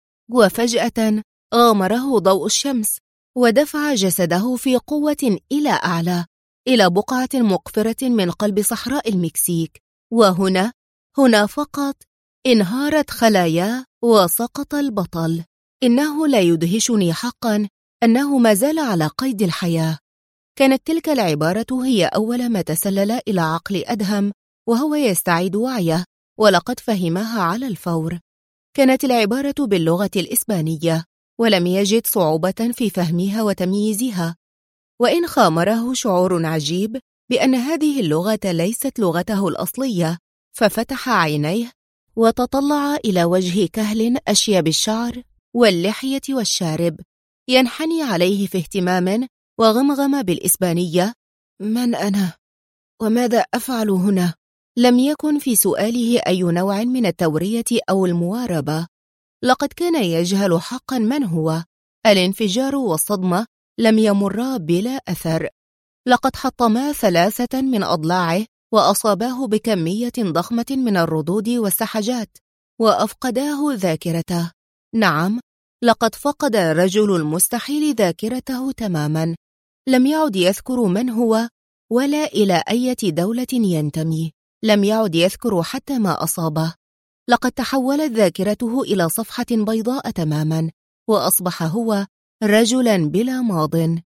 وفجأة غامره ضوء الشمس ودفع جسده في قوة إلى أعلى، إلى بقعة مقفرة من قلب صحراء المكسيك. وهنا فقط انهارت خلاياه وسقط البطل. إنه لا يدهشني حقا أنه ما زال على قيد الحياة. كانت تلك العبارة هي أول ما تسلل إلى عقل أدهم وهو يستعيد وعيه، ولقد فهمها على الفور. كانت العبارة باللغة الإسبانية، ولم يجد صعوبة في فهمها وتمييزها، وإن خامره شعور عجيب بأن هذه اللغة ليست لغته الأصلية، ففتح عينيه وتطلع إلى وجه كهل أشيب الشعر واللحية والشارب ينحني عليه في اهتمام، وغمغم بالإسبانية: من أنا؟ وماذا أفعل هنا؟ لم يكن في سؤاله أي نوع من التورية أو المواربة. لقد كان يجهل حقا من هو. الانفجار والصدمة لم يمرا بلا أثر. لقد حطما 3 من أضلاعه وأصاباه بكمية ضخمة من الردود والسحجات، وأفقداه ذاكرته. نعم، لقد فقد الرجل المستحيل ذاكرته تماما. لم يعد يذكر من هو ولا إلى أي دولة ينتمي. لم يعد يذكر حتى ما أصابه. لقد تحولت ذاكرته إلى صفحة بيضاء تماما، وأصبح هو رجلا بلا ماضٍ.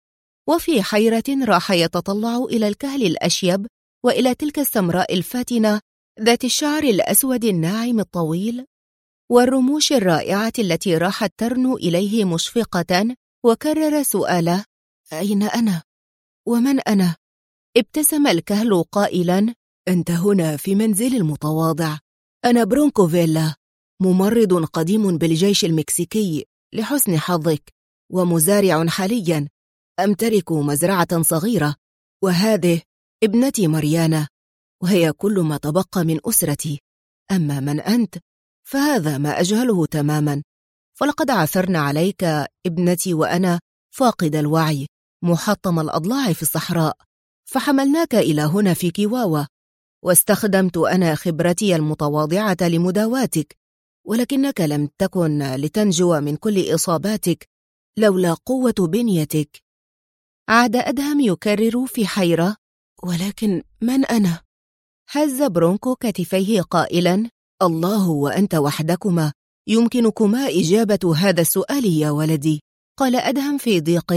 وفي حيرة راح يتطلع إلى الكهل الأشيب وإلى تلك السمراء الفاتنة ذات الشعر الأسود الناعم الطويل والرموش الرائعة التي راحت ترنو إليه مشفقة، وكرر سؤاله: أين أنا؟ ومن أنا؟ ابتسم الكهل قائلا: أنت هنا في منزل المتواضع. أنا برونكو فيلا، ممرض قديم بالجيش المكسيكي لحسن حظك، ومزارع حاليا. أمتلك مزرعة صغيرة، وهذه ابنتي ماريانا، وهي كل ما تبقى من أسرتي. أما من أنت فهذا ما أجهله تماما، فلقد عثرنا عليك ابنتي وأنا فاقد الوعي محطم الأضلاع في الصحراء، فحملناك إلى هنا في كيواوا، واستخدمت أنا خبرتي المتواضعة لمداواتك، ولكنك لم تكن لتنجو من كل إصاباتك لولا قوة بنيتك. عاد أدهم يكرر في حيرة: ولكن من أنا؟ هز برونكو كتفيه قائلا: الله وأنت وحدكما يمكنكما إجابة هذا السؤال يا ولدي. قال أدهم في ضيق: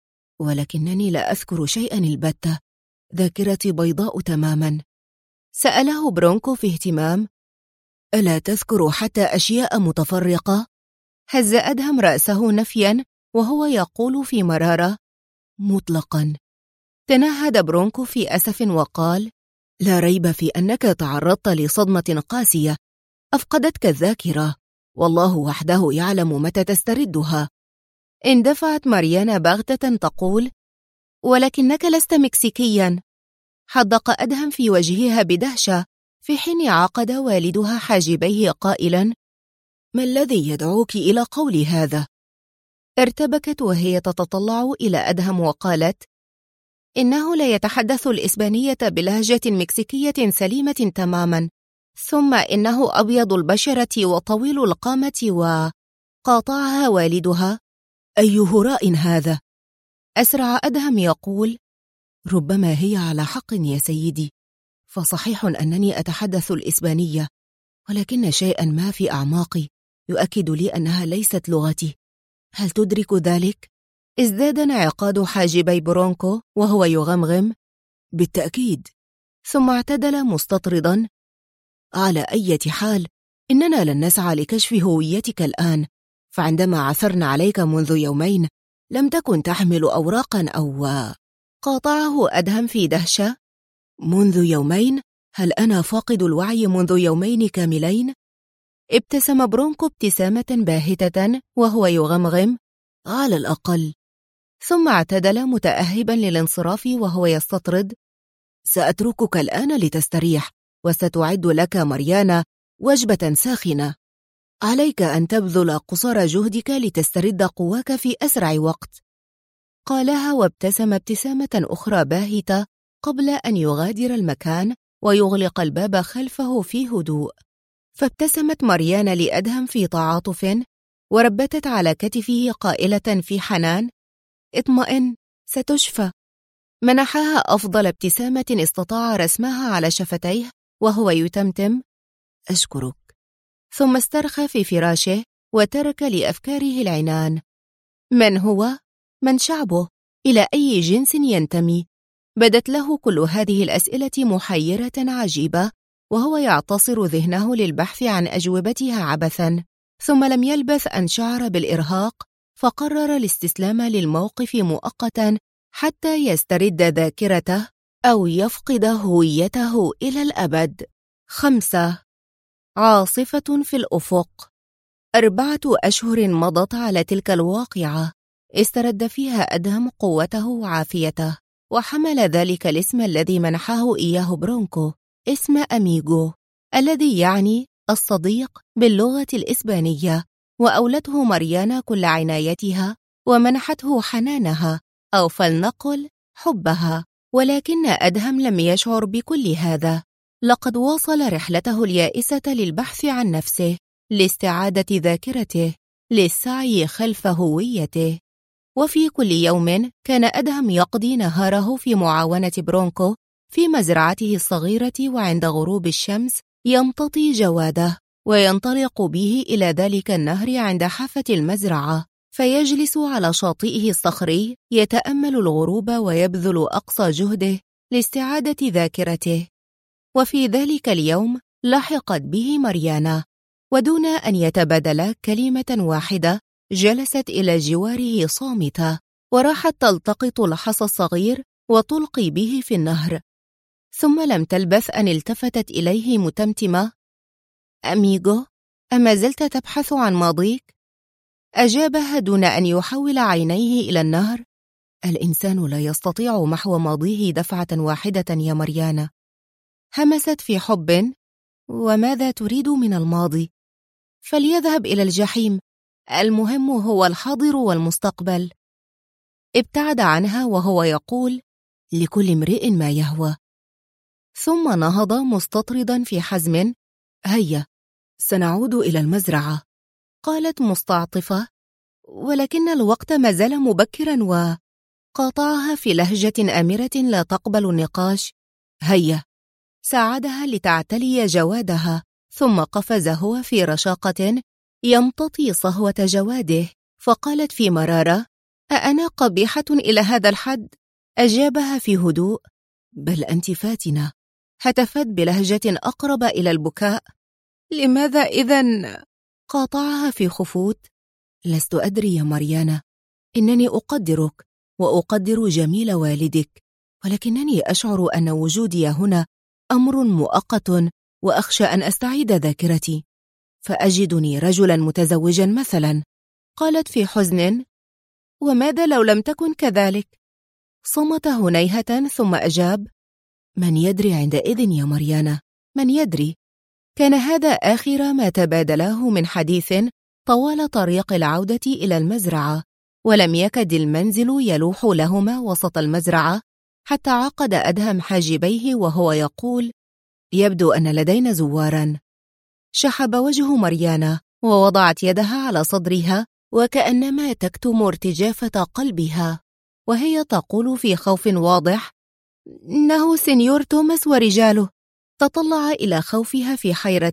ولكنني لا أذكر شيئا البتة، ذاكرتي بيضاء تماما. سأله برونكو في اهتمام: ألا تذكر حتى أشياء متفرقة؟ هز أدهم رأسه نفيا وهو يقول في مرارة: مطلقا. تنهد برونكو في أسف وقال: لا ريب في أنك تعرضت لصدمة قاسية أفقدتك الذاكرة، والله وحده يعلم متى تستردها. اندفعت ماريانا باغتة تقول: ولكنك لست مكسيكيا. حدق أدهم في وجهها بدهشة، في حين عقد والدها حاجبيه قائلا: ما الذي يدعوك إلى قول هذا؟ ارتبكت وهي تتطلع إلى أدهم وقالت: إنه لا يتحدث الإسبانية بلهجة مكسيكية سليمة تماما، ثم إنه أبيض البشرة وطويل القامة. وقاطعها والدها: أي هراء هذا؟ أسرع أدهم يقول: ربما هي على حق يا سيدي، فصحيح أنني أتحدث الإسبانية، ولكن شيئا ما في أعماقي يؤكد لي أنها ليست لغتي. هل تدرك ذلك؟ ازداد انعقاد حاجبي برونكو وهو يغمغم: بالتأكيد. ثم اعتدل مستطردا: على أي حال، إننا لن نسعى لكشف هويتك الآن، فعندما عثرنا عليك منذ يومين لم تكن تحمل أوراقا أو... قاطعه أدهم في دهشة: منذ يومين؟ هل أنا فاقد الوعي منذ يومين كاملين؟ ابتسم برونكو ابتسامة باهتة وهو يغمغم: على الأقل. ثم اعتدل متأهبا للانصراف وهو يستطرد: سأتركك الآن لتستريح، وستعد لك مريانا وجبة ساخنة. عليك أن تبذل قصارى جهدك لتسترد قواك في أسرع وقت. قالها وابتسم ابتسامة أخرى باهتة قبل أن يغادر المكان ويغلق الباب خلفه في هدوء. فابتسمت مريانا لأدهم في تعاطف وربتت على كتفه قائلة في حنان: اطمئن، ستشفى. منحها أفضل ابتسامة استطاع رسمها على شفتيه وهو يتمتم: أشكرك. ثم استرخى في فراشه وترك لأفكاره العنان. من هو؟ من شعبه؟ إلى أي جنس ينتمي؟ بدت له كل هذه الأسئلة محيرة عجيبة، وهو يعتصر ذهنه للبحث عن أجوبتها عبثا. ثم لم يلبث أن شعر بالإرهاق، فقرر الاستسلام للموقف مؤقتا حتى يسترد ذاكرته أو يفقد هويته إلى الأبد. 5. عاصفة في الأفق. 4 أشهر مضت على تلك الواقعة، استرد فيها أدهم قوته وعافيته، وحمل ذلك الاسم الذي منحه إياه برونكو، اسم أميغو، الذي يعني الصديق باللغة الإسبانية. وأولته مريانا كل عنايتها ومنحته حنانها، أو فلنقل حبها. ولكن أدهم لم يشعر بكل هذا. لقد واصل رحلته اليائسة للبحث عن نفسه، لاستعادة ذاكرته، للسعي خلف هويته. وفي كل يوم كان أدهم يقضي نهاره في معاونة برونكو في مزرعته الصغيرة، وعند غروب الشمس يمتطي جواده وينطلق به إلى ذلك النهر عند حافة المزرعة، فيجلس على شاطئه الصخري يتأمل الغروب ويبذل أقصى جهده لاستعادة ذاكرته. وفي ذلك اليوم لحقت به مريانا، ودون أن يتبادلا كلمة واحدة جلست إلى جواره صامتة، وراحت تلتقط الحصى الصغير وتلقي به في النهر. ثم لم تلبث أن التفتت إليه متمتمة: أميغو، أما زلت تبحث عن ماضيك؟ أجابها دون أن يحول عينيه إلى النهر: الإنسان لا يستطيع محو ماضيه دفعة واحدة يا مريانا. همست في حب: وماذا تريد من الماضي؟ فليذهب إلى الجحيم، المهم هو الحاضر والمستقبل. ابتعد عنها وهو يقول: لكل امرئ ما يهوى. ثم نهض مستطردا في حزم: هيا، سنعود إلى المزرعة. قالت مستعطفة: ولكن الوقت ما زال مبكرا. وقاطعها في لهجة آمرة لا تقبل النقاش: هيا. ساعدها لتعتلي جوادها، ثم قفز هو في رشاقة يمتطي صهوة جواده، فقالت في مرارة: أأنا قبيحة إلى هذا الحد؟ أجابها في هدوء: بل أنت فاتنة. هتفت بلهجة أقرب إلى البكاء: لماذا إذن؟ قاطعها في خفوت: لست أدري يا مريانا، إنني أقدرك وأقدر جميل والدك، ولكنني أشعر أن وجودي هنا أمر مؤقت، وأخشى أن أستعيد ذاكرتي، فأجدني رجلا متزوجا مثلا. قالت في حزن: وماذا لو لم تكن كذلك؟ صمت هنيهة ثم أجاب: من يدري عندئذ يا مريانا، من يدري. كان هذا آخر ما تبادلاه من حديث طوال طريق العودة إلى المزرعة، ولم يكد المنزل يلوح لهما وسط المزرعة حتى عقد أدهم حاجبيه وهو يقول: يبدو أن لدينا زوارا. شحب وجه مريانا ووضعت يدها على صدرها وكأنما تكتم ارتجافة قلبها، وهي تقول في خوف واضح: إنه سينيور توماس ورجاله. تطلع إلى خوفها في حيرة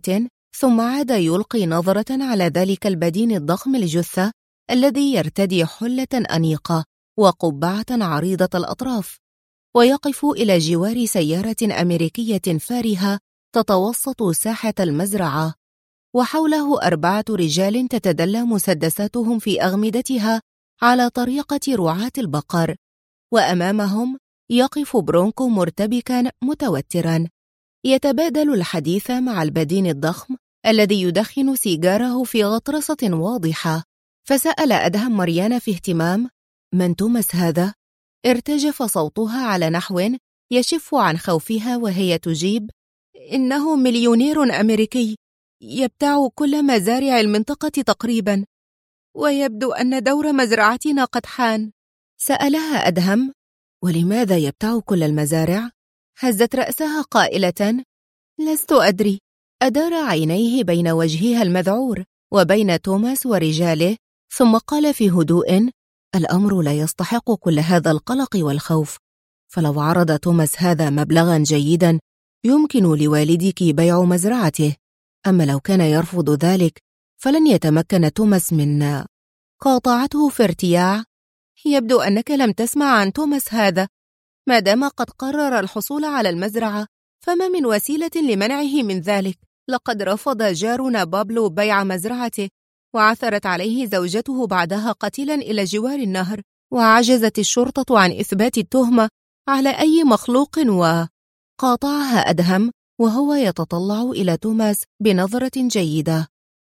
ثم عاد يلقي نظرة على ذلك البدين الضخم الجثة الذي يرتدي حلة أنيقة وقبعة عريضة الأطراف، ويقف إلى جوار سيارة أمريكية فارهة تتوسط ساحة المزرعة، وحوله 4 رجال تتدلى مسدساتهم في أغمدتها على طريقة رعاة البقر، وأمامهم يقف برونكو مرتبكا متوترا يتبادل الحديث مع البدين الضخم الذي يدخن سيجاره في غطرسة واضحة. فسأل أدهم ماريانا في اهتمام: من توماس هذا؟ ارتجف صوتها على نحو يشف عن خوفها وهي تجيب: إنه مليونير أمريكي يبتاع كل مزارع المنطقة تقريبا، ويبدو أن دور مزرعتنا قد حان. سألها أدهم: ولماذا يبتاع كل المزارع؟ هزت رأسها قائلة: لست أدري. أدار عينيه بين وجهها المذعور وبين توماس ورجاله، ثم قال في هدوء: الأمر لا يستحق كل هذا القلق والخوف، فلو عرض توماس هذا مبلغا جيدا يمكن لوالدك بيع مزرعته، أما لو كان يرفض ذلك فلن يتمكن توماس من... قاطعته في ارتياع: يبدو أنك لم تسمع عن توماس هذا. ما دام قد قرر الحصول على المزرعة فما من وسيلة لمنعه من ذلك. لقد رفض جارنا بابلو بيع مزرعته، وعثرت عليه زوجته بعدها قتيلا إلى جوار النهر، وعجزت الشرطة عن إثبات التهمة على أي مخلوق. قاطعها أدهم وهو يتطلع إلى توماس بنظرة جيدة.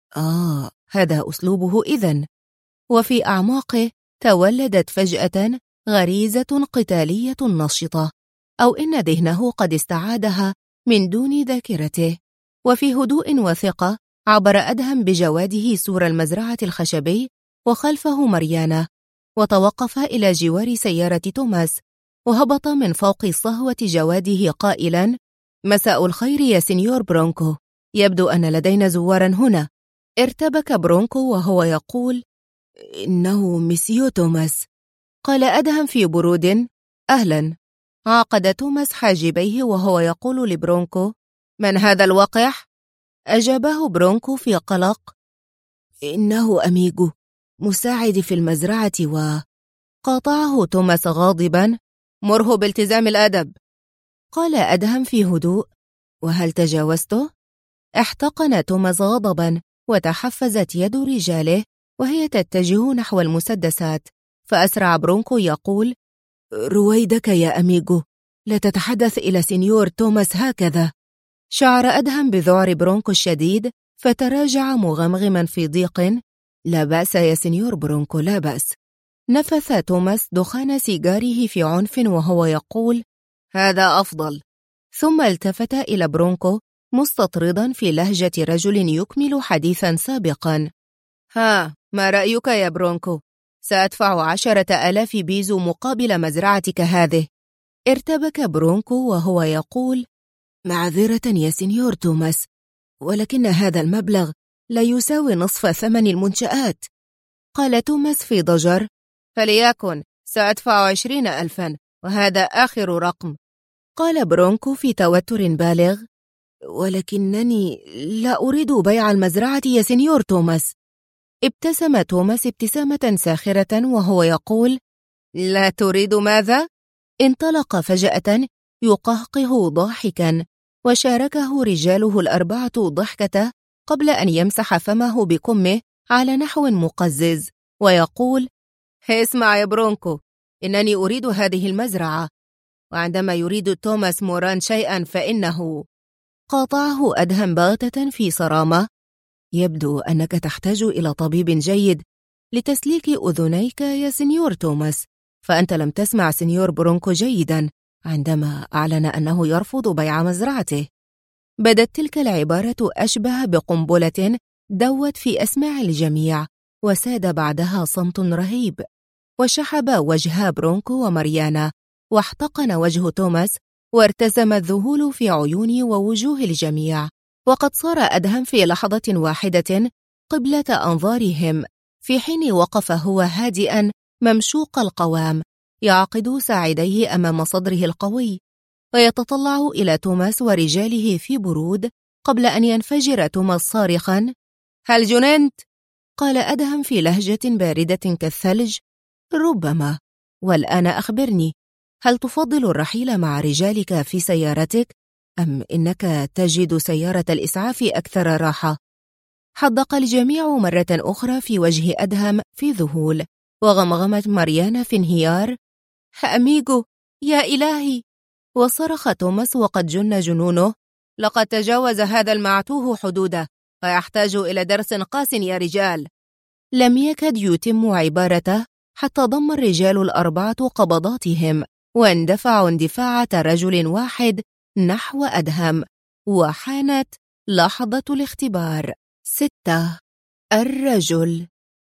هذا أسلوبه إذن. وفي أعماقه تولدت فجأة غريزة قتالية نشطة، أو إن ذهنه قد استعادها من دون ذاكرته. وفي هدوء وثقة عبر أدهم بجواده سور المزرعة الخشبي وخلفه ماريانا، وتوقف إلى جوار سيارة توماس، وهبط من فوق صهوة جواده قائلا: مساء الخير يا سينيور برونكو، يبدو أن لدينا زوارا هنا. ارتبك برونكو وهو يقول: إنه مسيو توماس. قال أدهم في برود: أهلا. عقد توماس حاجبيه وهو يقول لبرونكو: من هذا الوقح؟ أجابه برونكو في قلق: إنه أميغو، مساعدي في المزرعة. قاطعه توماس غاضبا: مره بالتزام الأدب. قال أدهم في هدوء: وهل تجاوزته؟ احتقن توماس غضبا، وتحفزت يد رجاله وهي تتجه نحو المسدسات، فأسرع برونكو يقول: رويدك يا أميغو، لا تتحدث إلى سينيور توماس هكذا. شعر أدهم بذعر برونكو الشديد، فتراجع مغمغما في ضيق: لا بأس يا سينيور برونكو، لا بأس. نفث توماس دخان سيجاره في عنف وهو يقول: هذا أفضل. ثم التفت إلى برونكو مستطردا في لهجة رجل يكمل حديثا سابقا: ما رأيك يا برونكو؟ سأدفع 10,000 بيزو مقابل مزرعتك هذه. ارتبك برونكو وهو يقول: معذرة يا سينيور توماس، ولكن هذا المبلغ لا يساوي نصف ثمن المنشآت. قال توماس في ضجر: فليكن، سأدفع 20,000 وهذا آخر رقم. قال برونكو في توتر بالغ: ولكنني لا أريد بيع المزرعة يا سينيور توماس. ابتسم توماس ابتسامة ساخرة وهو يقول: لا تريد ماذا؟ انطلق فجأة يقهقه ضاحكا، وشاركه رجاله 4 ضحكة قبل أن يمسح فمه بكمه على نحو مقزز ويقول: اسمع يا برونكو، إنني أريد هذه المزرعة، وعندما يريد توماس موران شيئا فإنه... قاطعه أدهم بغتة في صرامة: يبدو أنك تحتاج إلى طبيب جيد لتسليك أذنيك يا سينيور توماس، فأنت لم تسمع سينيور برونكو جيدا عندما أعلن أنه يرفض بيع مزرعته. بدت تلك العبارة أشبه بقنبلة دوت في أسماع الجميع، وساد بعدها صمت رهيب، وشحب وجه برونكو وماريانا، واحتقن وجه توماس، وارتسم الذهول في عيون ووجوه الجميع، وقد صار أدهم في لحظة واحدة قبلة أنظارهم، في حين وقف هو هادئا ممشوق القوام يعقد ساعديه أمام صدره القوي، ويتطلع إلى توماس ورجاله في برود قبل أن ينفجر توماس صارخاً: هل جننت؟ قال أدهم في لهجة باردة كالثلج: ربما. والآن أخبرني، هل تفضل الرحيل مع رجالك في سيارتك، أم إنك تجد سيارة الإسعاف أكثر راحة؟ حدق الجميع مرة أخرى في وجه أدهم في ذهول، وغمغمت ماريانا في انهيار: أميغو، يا إلهي! وصرخ توماس وقد جن جنونه: لقد تجاوز هذا المعتوه حدوده، ويحتاج إلى درس قاس يا رجال. لم يكد يتم عبارته حتى ضم الرجال الأربعة قبضاتهم واندفعوا اندفاعة رجل واحد نحو أدهم، وحانت لحظة الاختبار. 6. الرجل.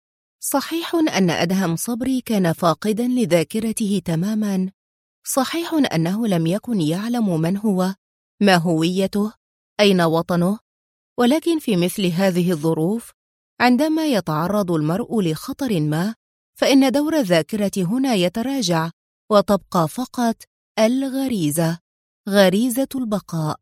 صحيح أن أدهم صبري كان فاقداً لذاكرته تماماً، صحيح أنه لم يكن يعلم من هو، ما هويته، أين وطنه، ولكن في مثل هذه الظروف، عندما يتعرض المرء لخطر ما، فإن دور الذاكرة هنا يتراجع، وتبقى فقط الغريزة، غريزة البقاء.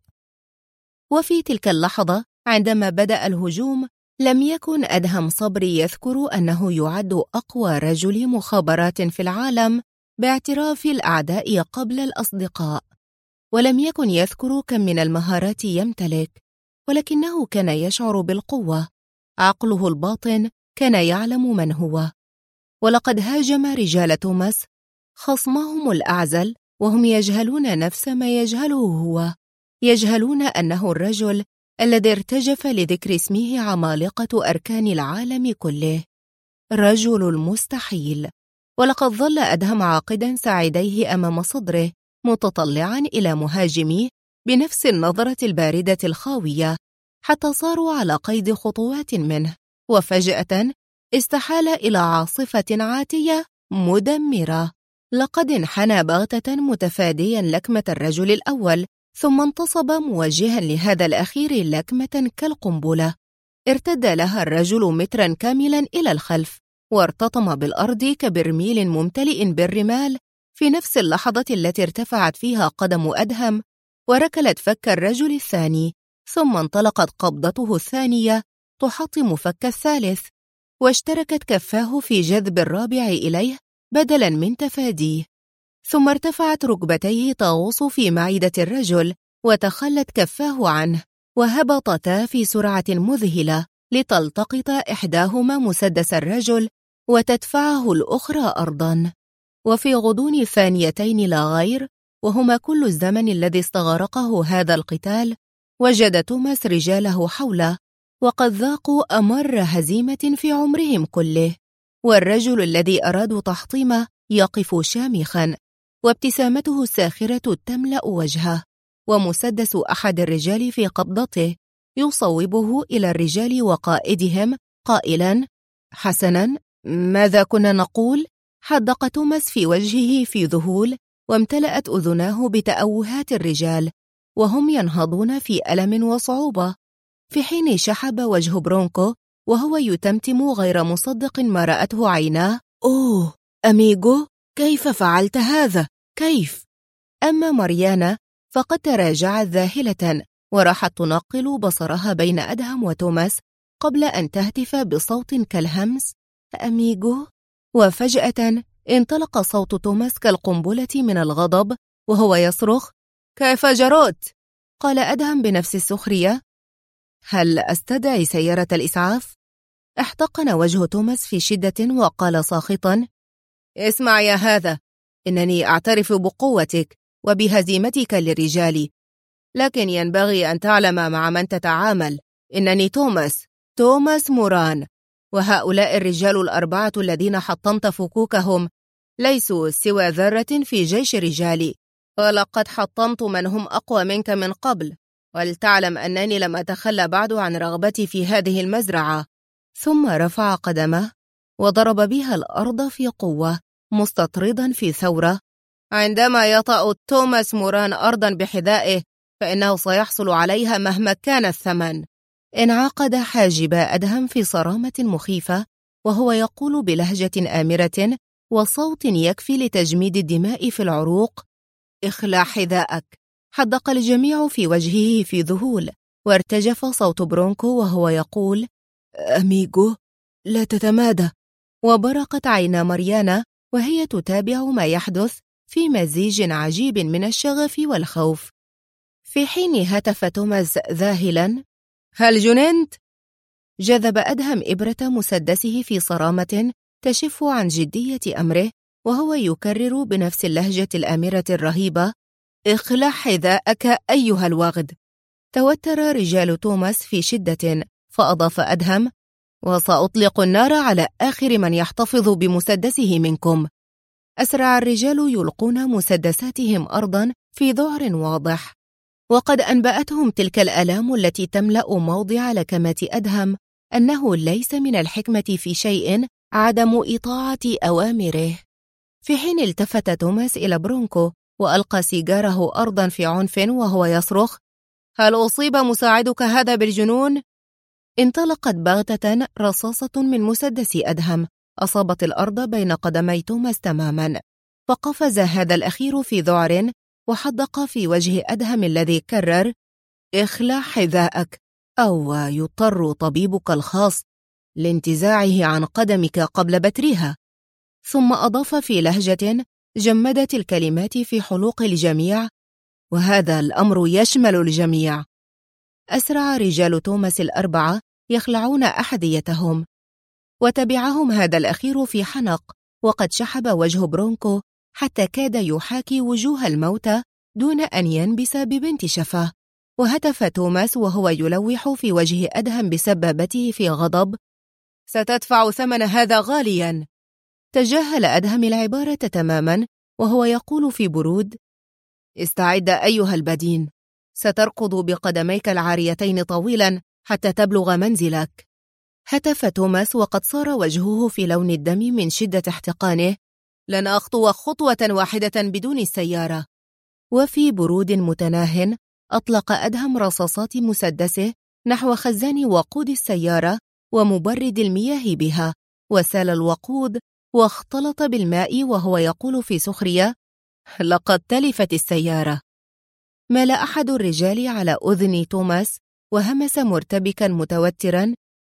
وفي تلك اللحظة عندما بدأ الهجوم، لم يكن أدهم صبري يذكر أنه يعد أقوى رجل مخابرات في العالم باعتراف الأعداء قبل الأصدقاء، ولم يكن يذكر كم من المهارات يمتلك، ولكنه كان يشعر بالقوة. عقله الباطن كان يعلم من هو. ولقد هاجم رجال توماس خصمهم الأعزل وهم يجهلون نفس ما يجهله هو، يجهلون أنه الرجل الذي ارتجف لذكر اسمه عمالقة أركان العالم كله، رجل المستحيل. ولقد ظل أدهم عاقدا ساعديه أمام صدره، متطلعا إلى مهاجميه بنفس النظرة الباردة الخاوية، حتى صاروا على قيد خطوات منه، وفجأة استحال إلى عاصفة عاتية مدمرة. لقد انحنى بغتة متفاديا لكمة الرجل الأول، ثم انتصب موجها لهذا الأخير لكمة كالقنبلة. ارتد لها الرجل مترا كاملا إلى الخلف، وارتطم بالأرض كبرميل ممتلئ بالرمال في نفس اللحظة التي ارتفعت فيها قدم أدهم وركلت فك الرجل الثاني، ثم انطلقت قبضته الثانية تحطم فك الثالث، واشتركت كفاه في جذب الرابع إليه بدلا من تفاديه، ثم ارتفعت ركبتيه تغوص في معدة الرجل، وتخلت كفاه عنه، وهبطتا في سرعة مذهلة لتلتقط إحداهما مسدس الرجل وتدفعه الأخرى أرضاً. وفي غضون ثانيتين لا غير، وهما كل الزمن الذي استغرقه هذا القتال، وجد توماس رجاله حوله، وقد ذاقوا أمر هزيمة في عمرهم كله، والرجل الذي أرادوا تحطيمه يقف شامخاً، وابتسامته الساخرة تملأ وجهه، ومسدس أحد الرجال في قبضته يصوبه إلى الرجال وقائدهم قائلاً: حسناً، ماذا كنا نقول؟ حدق توماس في وجهه في ذهول، وامتلأت أذناه بتأوهات الرجال وهم ينهضون في ألم وصعوبة، في حين شحب وجه برونكو وهو يتمتم غير مصدق ما رأته عيناه: أوه أميغو، كيف فعلت هذا؟ كيف؟ أما ماريانا فقد تراجعت ذاهلة، وراحت تنقل بصرها بين أدهم وتوماس قبل أن تهتف بصوت كالهمس: أميغو. وفجأة انطلق صوت توماس كالقنبلة من الغضب وهو يصرخ: كيف جرؤت؟ قال أدهم بنفس السخرية: هل أستدعي سيارة الإسعاف؟ احتقن وجه توماس في شدة وقال ساخطا: اسمع يا هذا، إنني أعترف بقوتك وبهزيمتك للرجال، لكن ينبغي أن تعلم مع من تتعامل. إنني توماس موران، وهؤلاء الرجال الأربعة الذين حطمت فكوكهم ليسوا سوى ذرة في جيش رجالي، ولقد حطمت من هم أقوى منك من قبل، ولتعلم أنني لم أتخلى بعد عن رغبتي في هذه المزرعة. ثم رفع قدمه وضرب بها الأرض في قوة، مستطردا في ثورة: عندما يطأ توماس موران أرضا بحذائه فإنه سيحصل عليها مهما كان الثمن. انعقد حاجب أدهم في صرامة مخيفة وهو يقول بلهجة آمرة وصوت يكفي لتجميد الدماء في العروق: اخلع حذاءك. حدق الجميع في وجهه في ذهول، وارتجف صوت برونكو وهو يقول: أميغو، لا تتمادى. وبرقت عينا ماريانا وهي تتابع ما يحدث في مزيج عجيب من الشغف والخوف، في حين هتف توماس ذاهلا: هل جننت؟ جذب أدهم إبرة مسدسه في صرامة تشف عن جدية أمره، وهو يكرر بنفس اللهجة الآمرة الرهيبة: اخلع حذاءك أيها الوغد. توتر رجال توماس في شدة، فأضاف أدهم: وسأطلق النار على آخر من يحتفظ بمسدسه منكم. أسرع الرجال يلقون مسدساتهم أرضا في ذعر واضح، وقد أنبأتهم تلك الآلام التي تملأ موضع لكمة أدهم أنه ليس من الحكمة في شيء عدم إطاعة أوامره. في حين التفت توماس إلى برونكو وألقى سيجاره أرضا في عنف وهو يصرخ: هل أصيب مساعدك هذا بالجنون؟ انطلقت بغتة رصاصة من مسدس أدهم، أصابت الأرض بين قدمي توماس تماما، فقفز هذا الأخير في ذعر وحدق في وجه أدهم الذي كرر: اخلع حذاءك أو يضطر طبيبك الخاص لانتزاعه عن قدمك قبل بترها. ثم أضاف في لهجة جمدت الكلمات في حلوق الجميع: وهذا الأمر يشمل الجميع. أسرع رجال توماس الأربعة يخلعون أحذيتهم، وتبعهم هذا الأخير في حنق، وقد شحب وجه برونكو حتى كاد يحاكي وجوه الموتى دون أن ينبس ببنت شفاه. وهتف توماس وهو يلوح في وجه أدهم بسبابته في غضب: ستدفع ثمن هذا غاليا. تجاهل أدهم العبارة تماما وهو يقول في برود: استعد أيها البدين، ستركض بقدميك العاريتين طويلا حتى تبلغ منزلك. هتف توماس وقد صار وجهه في لون الدم من شدة احتقانه: لن أخطو خطوة واحدة بدون السيارة. وفي برود متناه أطلق أدهم رصاصات مسدسه نحو خزان وقود السيارة ومبرد المياه بها، وسال الوقود واختلط بالماء وهو يقول في سخرية: لقد تلفت السيارة. مال أحد الرجال على أذن توماس وهمس مرتبكا متوترا: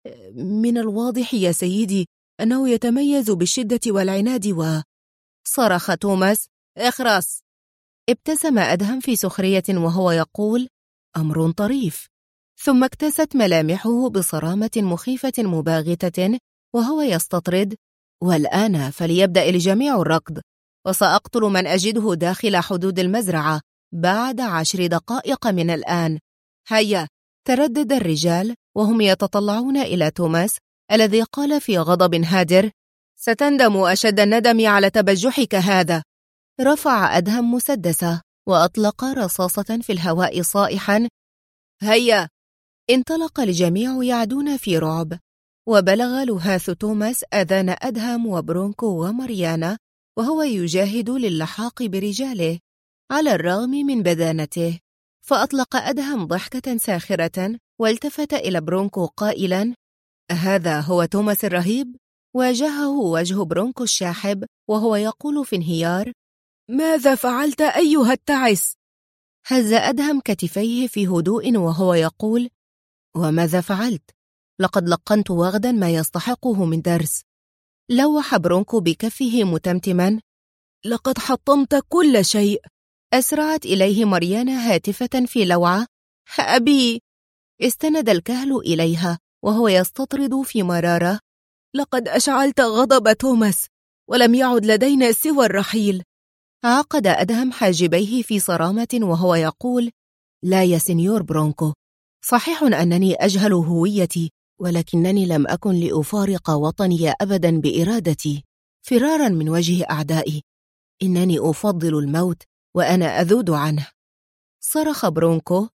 من الواضح يا سيدي أنه يتميز بالشدة والعناد. صرخ توماس: اخرس. ابتسم أدهم في سخرية وهو يقول: أمر طريف. ثم اكتست ملامحه بصرامة مخيفة مباغتة وهو يستطرد: والآن فليبدأ الجميع الركض، وسأقتل من أجده داخل حدود المزرعة بعد 10 دقائق من الآن. هيا. تردد الرجال وهم يتطلعون إلى توماس الذي قال في غضب هادر: ستندم أشد الندم على تبجحك هذا. رفع أدهم مسدسه وأطلق رصاصة في الهواء صائحا: هيا. انطلق الجميع يعدون في رعب، وبلغ لهاث توماس آذان أدهم وبرونكو وماريانا وهو يجاهد للحاق برجاله على الرغم من بدانته. فأطلق أدهم ضحكة ساخرة والتفت إلى برونكو قائلا: هذا هو توماس الرهيب؟ واجهه وجه برونكو الشاحب وهو يقول في انهيار: ماذا فعلت أيها التعس؟ هز أدهم كتفيه في هدوء وهو يقول: وماذا فعلت؟ لقد لقنت وغدا ما يستحقه من درس. لوح برونكو بكفه متمتما: لقد حطمت كل شيء. أسرعت إليه ماريانا هاتفة في لوعة: أبي. استند الكهل إليها وهو يستطرد في مرارة: لقد أشعلت غضب توماس ولم يعد لدينا سوى الرحيل. عقد أدهم حاجبيه في صرامة وهو يقول: لا يا سنيور برونكو، صحيح أنني أجهل هويتي، ولكنني لم أكن لأفارق وطني أبدا بإرادتي فرارا من وجه أعدائي. إنني أفضل الموت وأنا أذود عنه. صرخ برونكو: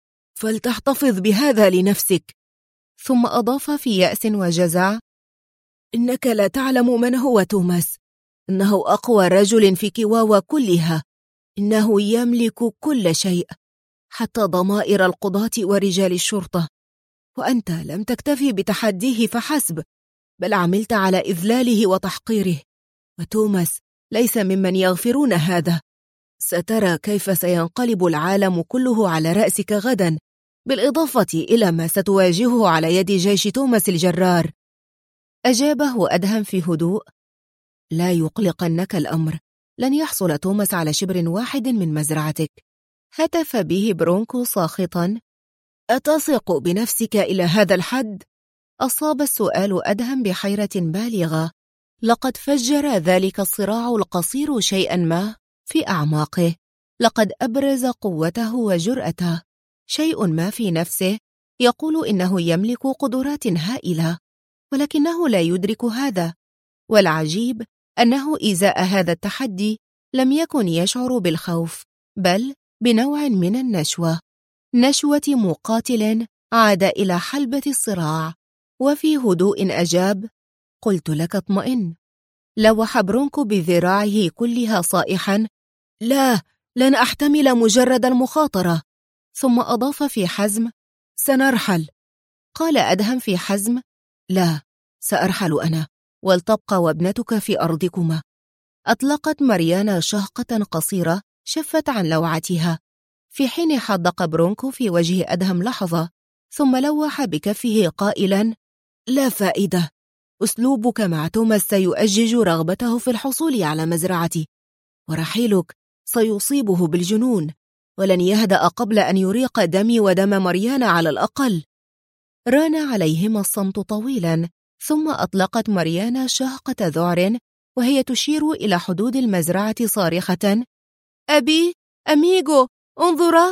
فلتحتفظ بهذا لنفسك. ثم أضاف في يأس وجزع: إنك لا تعلم من هو توماس. إنه أقوى رجل في كيواوا كلها. إنه يملك كل شيء، حتى ضمائر القضاة ورجال الشرطة، وأنت لم تكتفي بتحديه فحسب، بل عملت على إذلاله وتحقيره. وتوماس ليس ممن يغفرون هذا. سترى كيف سينقلب العالم كله على رأسك غدا بالإضافة إلى ما ستواجهه على يد جيش توماس الجرار. أجابه أدهم في هدوء: لا يقلقنك الأمر، لن يحصل توماس على شبر واحد من مزرعتك. هتف به برونكو ساخطا: أتثق بنفسك إلى هذا الحد؟ أصاب السؤال أدهم بحيرة بالغة. لقد فجر ذلك الصراع القصير شيئا ما في أعماقه. لقد أبرز قوته وجرأته. شيء ما في نفسه يقول إنه يملك قدرات هائلة، ولكنه لا يدرك هذا. والعجيب أنه إزاء هذا التحدي لم يكن يشعر بالخوف، بل بنوع من النشوة، نشوة مقاتل عاد إلى حلبة الصراع. وفي هدوء أجاب: قلت لك اطمئن. لوح برونكو بذراعه كلها صائحا: لا، لن أحتمل مجرد المخاطرة. ثم أضاف في حزم: سنرحل. قال أدهم في حزم: لا، سأرحل أنا، ولتبقى وابنتك في أرضكما. أطلقت ماريانا شهقة قصيرة شفت عن لوعتها، في حين حدق برونكو في وجه أدهم لحظة، ثم لوح بكفه قائلا: لا فائدة. أسلوبك مع توماس سيؤجج رغبته في الحصول على مزرعتي، ورحيلك سيصيبه بالجنون، ولن يهدأ قبل أن يريق دمي ودم ماريانا على الأقل. ران عليهما الصمت طويلا، ثم أطلقت ماريانا شهقة ذعر وهي تشير إلى حدود المزرعة صارخة: أبي، أميغو، انظرا.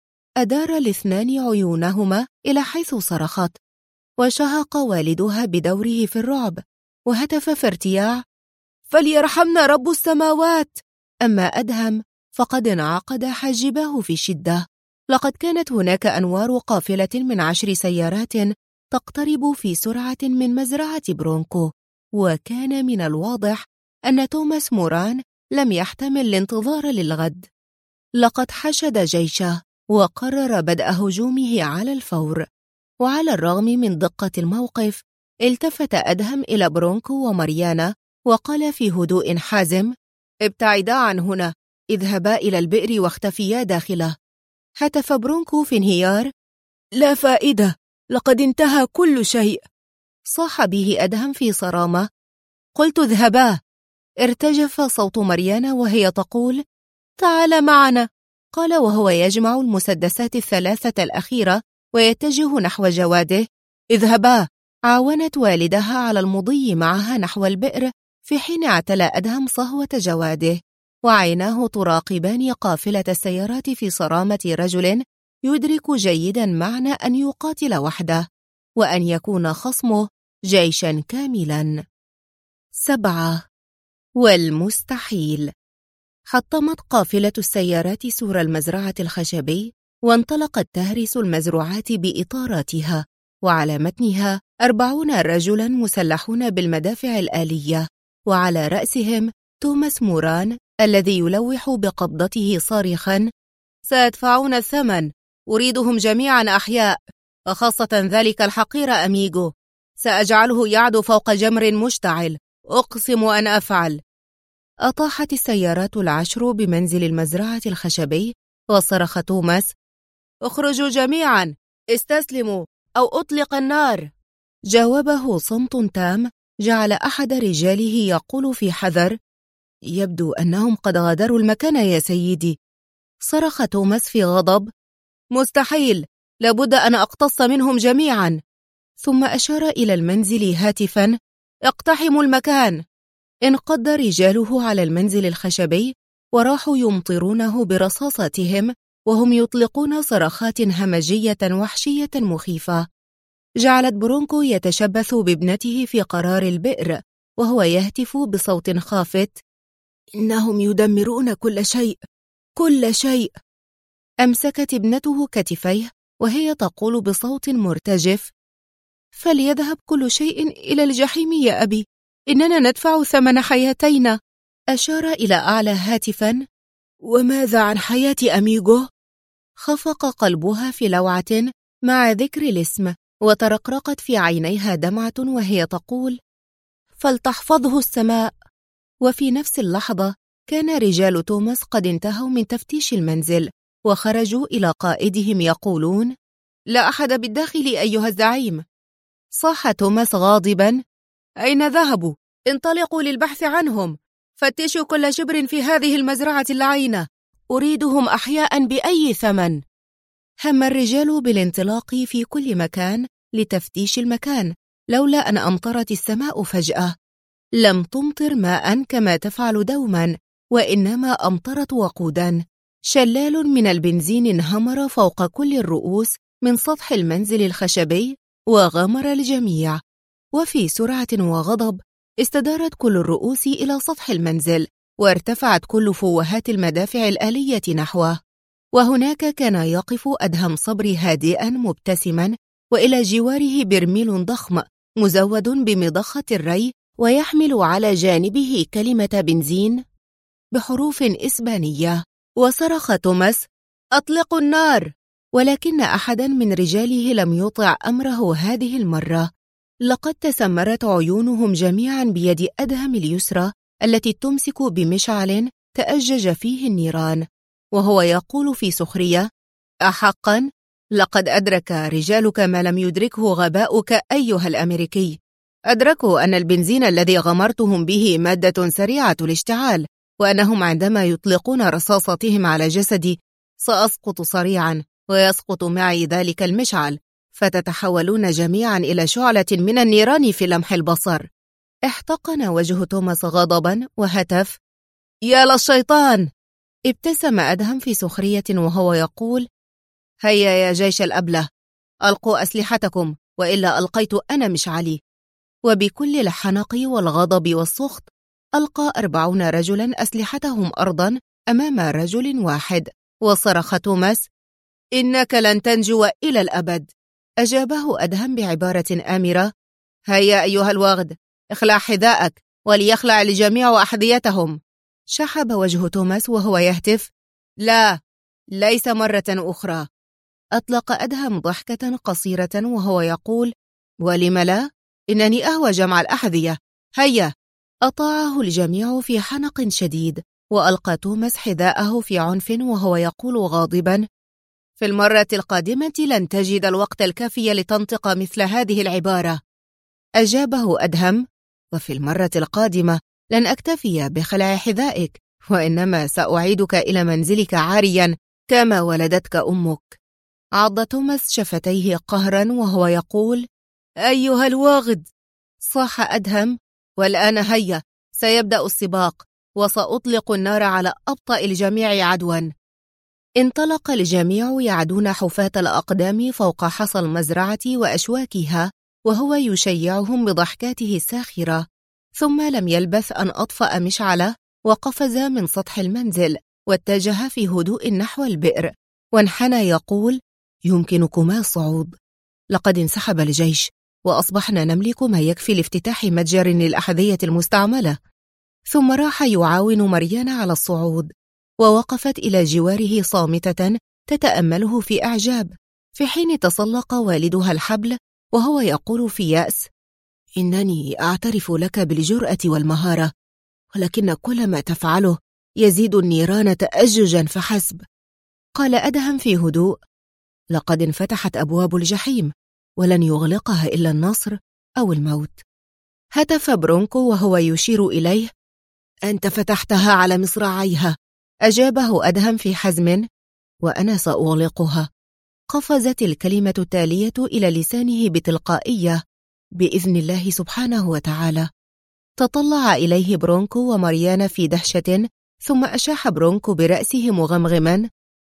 أدار الاثنان عيونهما إلى حيث صرخت، وشهق والدها بدوره في الرعب، وهتف في ارتياع: فليرحمنا رب السماوات. أما أدهم فقد انعقد حاجباه في شدة. لقد كانت هناك أنوار قافلة من 10 سيارات تقترب في سرعة من مزرعة برونكو، وكان من الواضح أن توماس موران لم يحتمل الانتظار للغد. لقد حشد جيشه وقرر بدء هجومه على الفور. وعلى الرغم من دقة الموقف، التفت أدهم إلى برونكو وماريانا وقال في هدوء حازم: ابتعدا عن هنا، اذهبا إلى البئر واختفيا داخله. هتف برونكو في انهيار: لا فائدة، لقد انتهى كل شيء. صاح به أدهم في صرامة: قلت اذهبا. ارتجف صوت ماريانا وهي تقول: تعال معنا. قال وهو يجمع المسدسات الثلاثة الأخيرة ويتجه نحو جواده: اذهبا. عاونت والدها على المضي معها نحو البئر، في حين اعتلى أدهم صهوة جواده، وعيناه تراقبان قافلة السيارات في صرامة رجل يدرك جيدا معنى أن يقاتل وحده، وأن يكون خصمه جيشا كاملا. 7. والمستحيل. حطمت قافلة السيارات سور المزرعة الخشبي، وانطلقت تهرس المزروعات بإطاراتها، وعلى متنها 40 رجلا مسلحون بالمدافع الآلية، وعلى رأسهم توماس موران الذي يلوح بقبضته صارخا: سيدفعون الثمن، أريدهم جميعا أحياء، وخاصة ذلك الحقير أميغو، سأجعله يعدو فوق جمر مشتعل، أقسم أن أفعل. أطاحت السيارات 10 بمنزل المزرعة الخشبي، وصرخ توماس: اخرجوا جميعا، استسلموا أو أطلق النار. جاوبه صمت تام جعل أحد رجاله يقول في حذر: يبدو أنهم قد غادروا المكان يا سيدي. صرخ توماس في غضب: مستحيل، لابد أن أقتص منهم جميعا. ثم أشار إلى المنزل هاتفا: اقتحموا المكان. انقض رجاله على المنزل الخشبي وراحوا يمطرونه برصاصاتهم، وهم يطلقون صرخات همجية وحشية مخيفة. جعلت برونكو يتشبث بابنته في قرار البئر وهو يهتف بصوت خافت: إنهم يدمرون كل شيء، كل شيء. أمسكت ابنته كتفيه وهي تقول بصوت مرتجف: فليذهب كل شيء إلى الجحيم يا أبي، إننا ندفع ثمن حياتينا. أشار إلى أعلى هاتفا: وماذا عن حياة أميغو؟ خفق قلبها في لوعة مع ذكر الاسم، وترقرقت في عينيها دمعة وهي تقول: فلتحفظه السماء. وفي نفس اللحظة كان رجال توماس قد انتهوا من تفتيش المنزل، وخرجوا إلى قائدهم يقولون: لا أحد بالداخل أيها الزعيم. صاح توماس غاضبا: أين ذهبوا؟ انطلقوا للبحث عنهم، فتشوا كل شبر في هذه المزرعة اللعينة، أريدهم أحياء بأي ثمن. هم الرجال بالانطلاق في كل مكان لتفتيش المكان، لولا أن أمطرت السماء فجأة. لم تمطر ماء كما تفعل دوما، وإنما أمطرت وقودا. شلال من البنزين انهمر فوق كل الرؤوس من سطح المنزل الخشبي وغمر الجميع، وفي سرعة وغضب استدارت كل الرؤوس إلى سطح المنزل، وارتفعت كل فوهات المدافع الآلية نحوه. وهناك كان يقف أدهم صبري هادئا مبتسما، وإلى جواره برميل ضخم مزود بمضخة الري، ويحمل على جانبه كلمة بنزين بحروف إسبانية. وصرخ توماس: أطلقوا النار! ولكن أحدا من رجاله لم يطع أمره هذه المرة. لقد تسمرت عيونهم جميعا بيد أدهم اليسرى التي تمسك بمشعل تأجج فيه النيران، وهو يقول في سخرية: أحقا؟ لقد أدرك رجالك ما لم يدركه غباؤك أيها الأمريكي. أدركوا أن البنزين الذي غمرتهم به مادة سريعة الاشتعال، وأنهم عندما يطلقون رصاصتهم على جسدي سأسقط صريعا، ويسقط معي ذلك المشعل، فتتحولون جميعا إلى شعلة من النيران في لمح البصر. احتقن وجه توماس غضبا وهتف: يا للشيطان! ابتسم أدهم في سخرية وهو يقول: هيا يا جيش الأبلة، ألقوا أسلحتكم، وإلا ألقيت أنا مشعلي. وبكل الحنق والغضب والسخط ألقى 40 رجلا أسلحتهم أرضا أمام رجل واحد، وصرخ توماس: إنك لن تنجو إلى الأبد. أجابه أدهم بعبارة آمرة: هيا أيها الوغد، اخلع حذاءك، وليخلع الجميع أحذيتهم. شحب وجه توماس وهو يهتف: لا، ليس مرة أخرى. أطلق أدهم ضحكة قصيرة وهو يقول: ولم لا؟ إنني أهوى جمع الأحذية، هيا. أطاعه الجميع في حنق شديد، وألقى توماس حذاءه في عنف وهو يقول غاضبا: في المرة القادمة لن تجد الوقت الكافي لتنطق مثل هذه العبارة. أجابه أدهم: وفي المرة القادمة لن أكتفي بخلع حذائك، وإنما سأعيدك إلى منزلك عاريا كما ولدتك أمك. عض توماس شفتيه قهرا وهو يقول: أيها الواغد. صاح أدهم: والآن هيا، سيبدأ السباق، وسأطلق النار على أبطأ الجميع عدوا. انطلق الجميع يعدون حفاة الأقدام فوق حصى المزرعة وأشواكها، وهو يشيعهم بضحكاته الساخرة. ثم لم يلبث أن أطفأ مشعله، وقفز من سطح المنزل، واتجه في هدوء نحو البئر، وانحنى يقول: يمكنكما الصعود. لقد انسحب الجيش، وأصبحنا نملك ما يكفي لافتتاح متجر للأحذية المستعملة. ثم راح يعاون مريان على الصعود، ووقفت إلى جواره صامتة تتأمله في إعجاب، في حين تسلق والدها الحبل وهو يقول في يأس: إنني أعترف لك بالجرأة والمهارة، ولكن كل ما تفعله يزيد النيران تأججا فحسب. قال أدهم في هدوء: لقد انفتحت أبواب الجحيم، ولن يغلقها إلا النصر أو الموت. هتف برونكو وهو يشير إليه: أنت فتحتها على مصراعيها. أجابه أدهم في حزم: وأنا سأغلقها. قفزت الكلمة التالية إلى لسانه بتلقائية: بإذن الله سبحانه وتعالى. تطلع إليه برونكو وماريانا في دهشة، ثم أشاح برونكو برأسه مغمغما: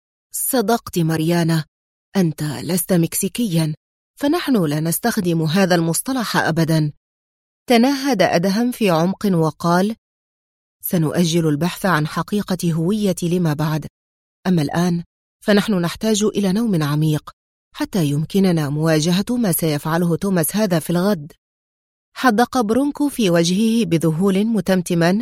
صدقت ماريانا، أنت لست مكسيكيا، فنحن لا نستخدم هذا المصطلح أبدا. تنهد أدهم في عمق وقال: سنؤجل البحث عن حقيقة هويتي لما بعد، أما الآن فنحن نحتاج إلى نوم عميق حتى يمكننا مواجهة ما سيفعله توماس هذا في الغد. حدق برونكو في وجهه بذهول متمتما: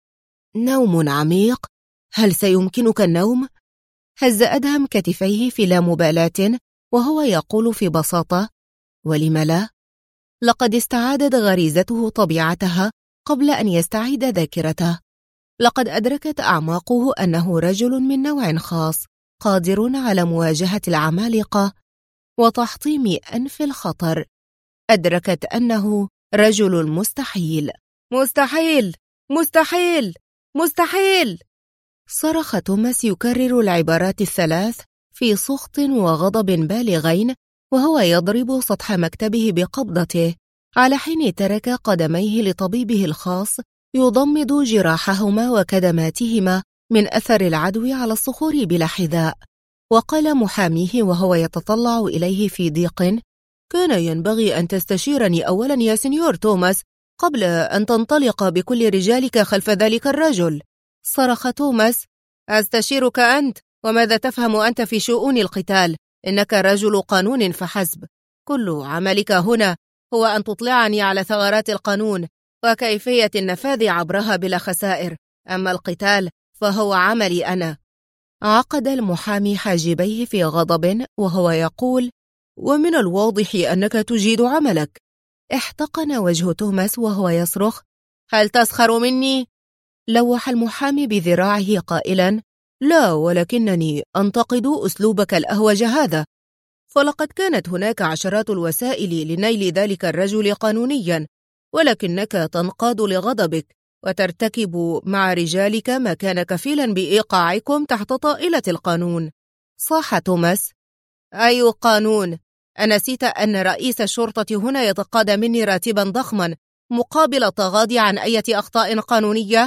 نوم عميق؟ هل سيمكنك النوم؟ هز أدهم كتفيه في لا مبالاة وهو يقول في بساطة: ولم لا؟ لقد استعادت غريزته طبيعتها قبل أن يستعيد ذاكرته. لقد أدركت أعماقه أنه رجل من نوع خاص، قادر على مواجهة العمالقة وتحطيم أنف الخطر. أدركت أنه رجل مستحيل. مستحيل، مستحيل، مستحيل! صرخ توماس يكرر العبارات الثلاث في سخط وغضب بالغين، وهو يضرب سطح مكتبه بقبضته، على حين ترك قدميه لطبيبه الخاص يضمد جراحهما وكدماتهما من أثر العدو على الصخور بلا حذاء. وقال محاميه وهو يتطلع إليه في ضيق: كان ينبغي أن تستشيرني أولا يا سنيور توماس قبل أن تنطلق بكل رجالك خلف ذلك الرجل. صرخ توماس: أستشيرك أنت؟ وماذا تفهم أنت في شؤون القتال؟ إنك رجل قانون فحسب. كل عملك هنا هو أن تطلعني على ثغرات القانون وكيفية النفاذ عبرها بلا خسائر. أما القتال فهو عملي أنا. عقد المحامي حاجبيه في غضب وهو يقول: ومن الواضح أنك تجيد عملك. احتقن وجه توماس وهو يصرخ: هل تسخر مني؟ لوح المحامي بذراعه قائلا: لا، ولكنني أنتقد أسلوبك الأهوج هذا، فلقد كانت هناك عشرات الوسائل لنيل ذلك الرجل قانونيا، ولكنك تنقاد لغضبك وترتكب مع رجالك ما كان كفيلا بإيقاعكم تحت طائلة القانون. صاح توماس: أي قانون؟ أنسيت أن رئيس الشرطة هنا يتقاضى مني راتبا ضخما مقابل التغاضي عن أي أخطاء قانونية؟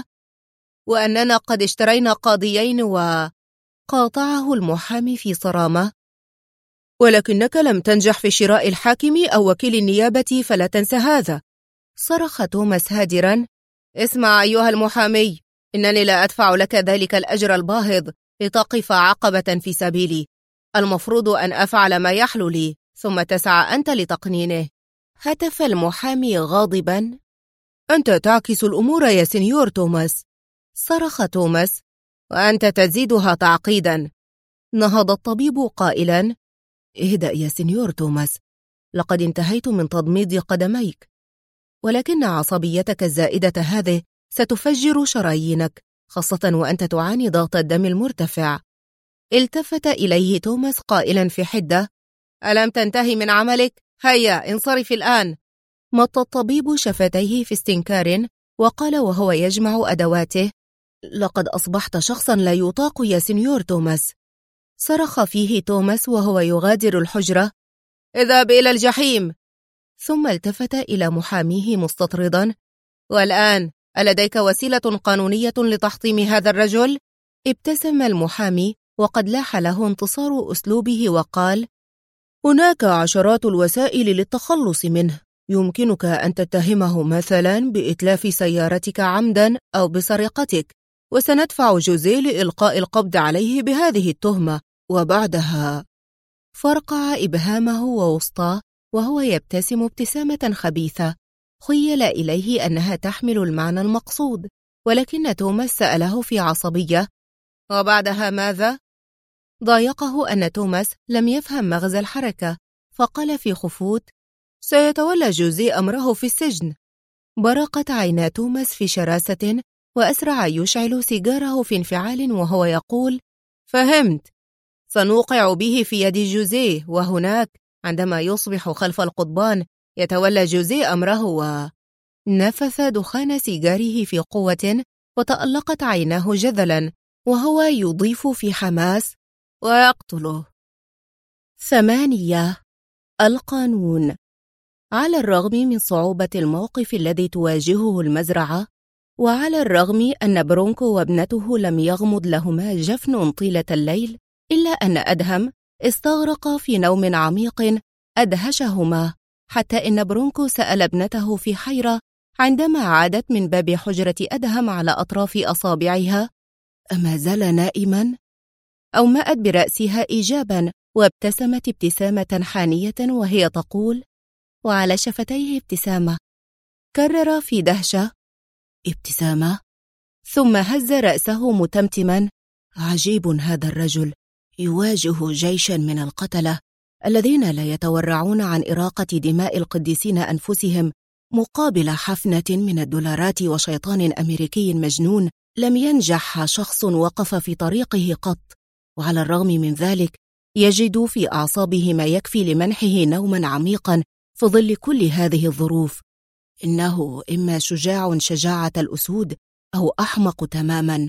وأننا قد اشترينا قاضيين قاطعه المحامي في صرامة: ولكنك لم تنجح في شراء الحاكم أو وكيل النيابة، فلا تنسى هذا. صرخ توماس هادرا: اسمع أيها المحامي، إنني لا أدفع لك ذلك الأجر الباهظ لتقف عقبة في سبيلي. المفروض أن أفعل ما يحلو لي، ثم تسعى أنت لتقنينه. هتف المحامي غاضبا: أنت تعكس الأمور يا سنيور توماس. صرخ توماس: وأنت تزيدها تعقيدا. نهض الطبيب قائلا: اهدأ يا سنيور توماس، لقد انتهيت من تضميد قدميك، ولكن عصبيتك الزائدة هذه ستفجر شرايينك، خاصة وأنت تعاني ضغط الدم المرتفع. التفت إليه توماس قائلا في حدة: ألم تنتهي من عملك؟ هيا انصرف الآن. مط الطبيب شفتيه في استنكار وقال وهو يجمع أدواته: لقد أصبحت شخصا لا يطاق يا سنيور توماس. صرخ فيه توماس وهو يغادر الحجرة: اذهب إلى الجحيم. ثم التفت إلى محاميه مستطردا: والآن ألديك وسيلة قانونية لتحطيم هذا الرجل؟ ابتسم المحامي وقد لاح له انتصار أسلوبه وقال: هناك عشرات الوسائل للتخلص منه. يمكنك أن تتهمه مثلا بإتلاف سيارتك عمدا أو بسرقتك، وسندفع جوزيه لإلقاء القبض عليه بهذه التهمة. وبعدها فرقع إبهامه ووسطاه وهو يبتسم ابتسامة خبيثة خيل إليه أنها تحمل المعنى المقصود، ولكن توماس سأله في عصبية: وبعدها ماذا؟ ضايقه أن توماس لم يفهم مغزى الحركة، فقال في خفوت: سيتولى جوزيه أمره في السجن. برقت عينا توماس في شراسة وأسرع يشعل سيجاره في انفعال وهو يقول: فهمت، سنوقع به في يد جوزيه، وهناك عندما يصبح خلف القضبان يتولى جوزيه أمره. ونفث دخان سيجاره في قوة وتألقت عيناه جذلا وهو يضيف في حماس: ويقتله. 8. القانون. على الرغم من صعوبة الموقف الذي تواجهه المزرعة، وعلى الرغم أن برونكو وابنته لم يغمض لهما جفن طيلة الليل، إلا أن أدهم استغرق في نوم عميق أدهشهما، حتى إن برونكو سأل ابنته في حيرة عندما عادت من باب حجرة أدهم على أطراف أصابعها: أما زال نائما؟ أومأت برأسها إيجابا، وابتسمت ابتسامة حانية وهي تقول، وعلى شفتيه ابتسامة. كرر في دهشة: ابتسامة؟ ثم هز رأسه متمتما: عجيب هذا الرجل، يواجه جيشا من القتلة الذين لا يتورعون عن إراقة دماء القديسين أنفسهم مقابل حفنة من الدولارات وشيطان أمريكي مجنون لم ينجح شخص وقف في طريقه قط. وعلى الرغم من ذلك يجد في أعصابه ما يكفي لمنحه نوما عميقا في ظل كل هذه الظروف. إنه إما شجاع شجاعة الأسود أو أحمق تماما.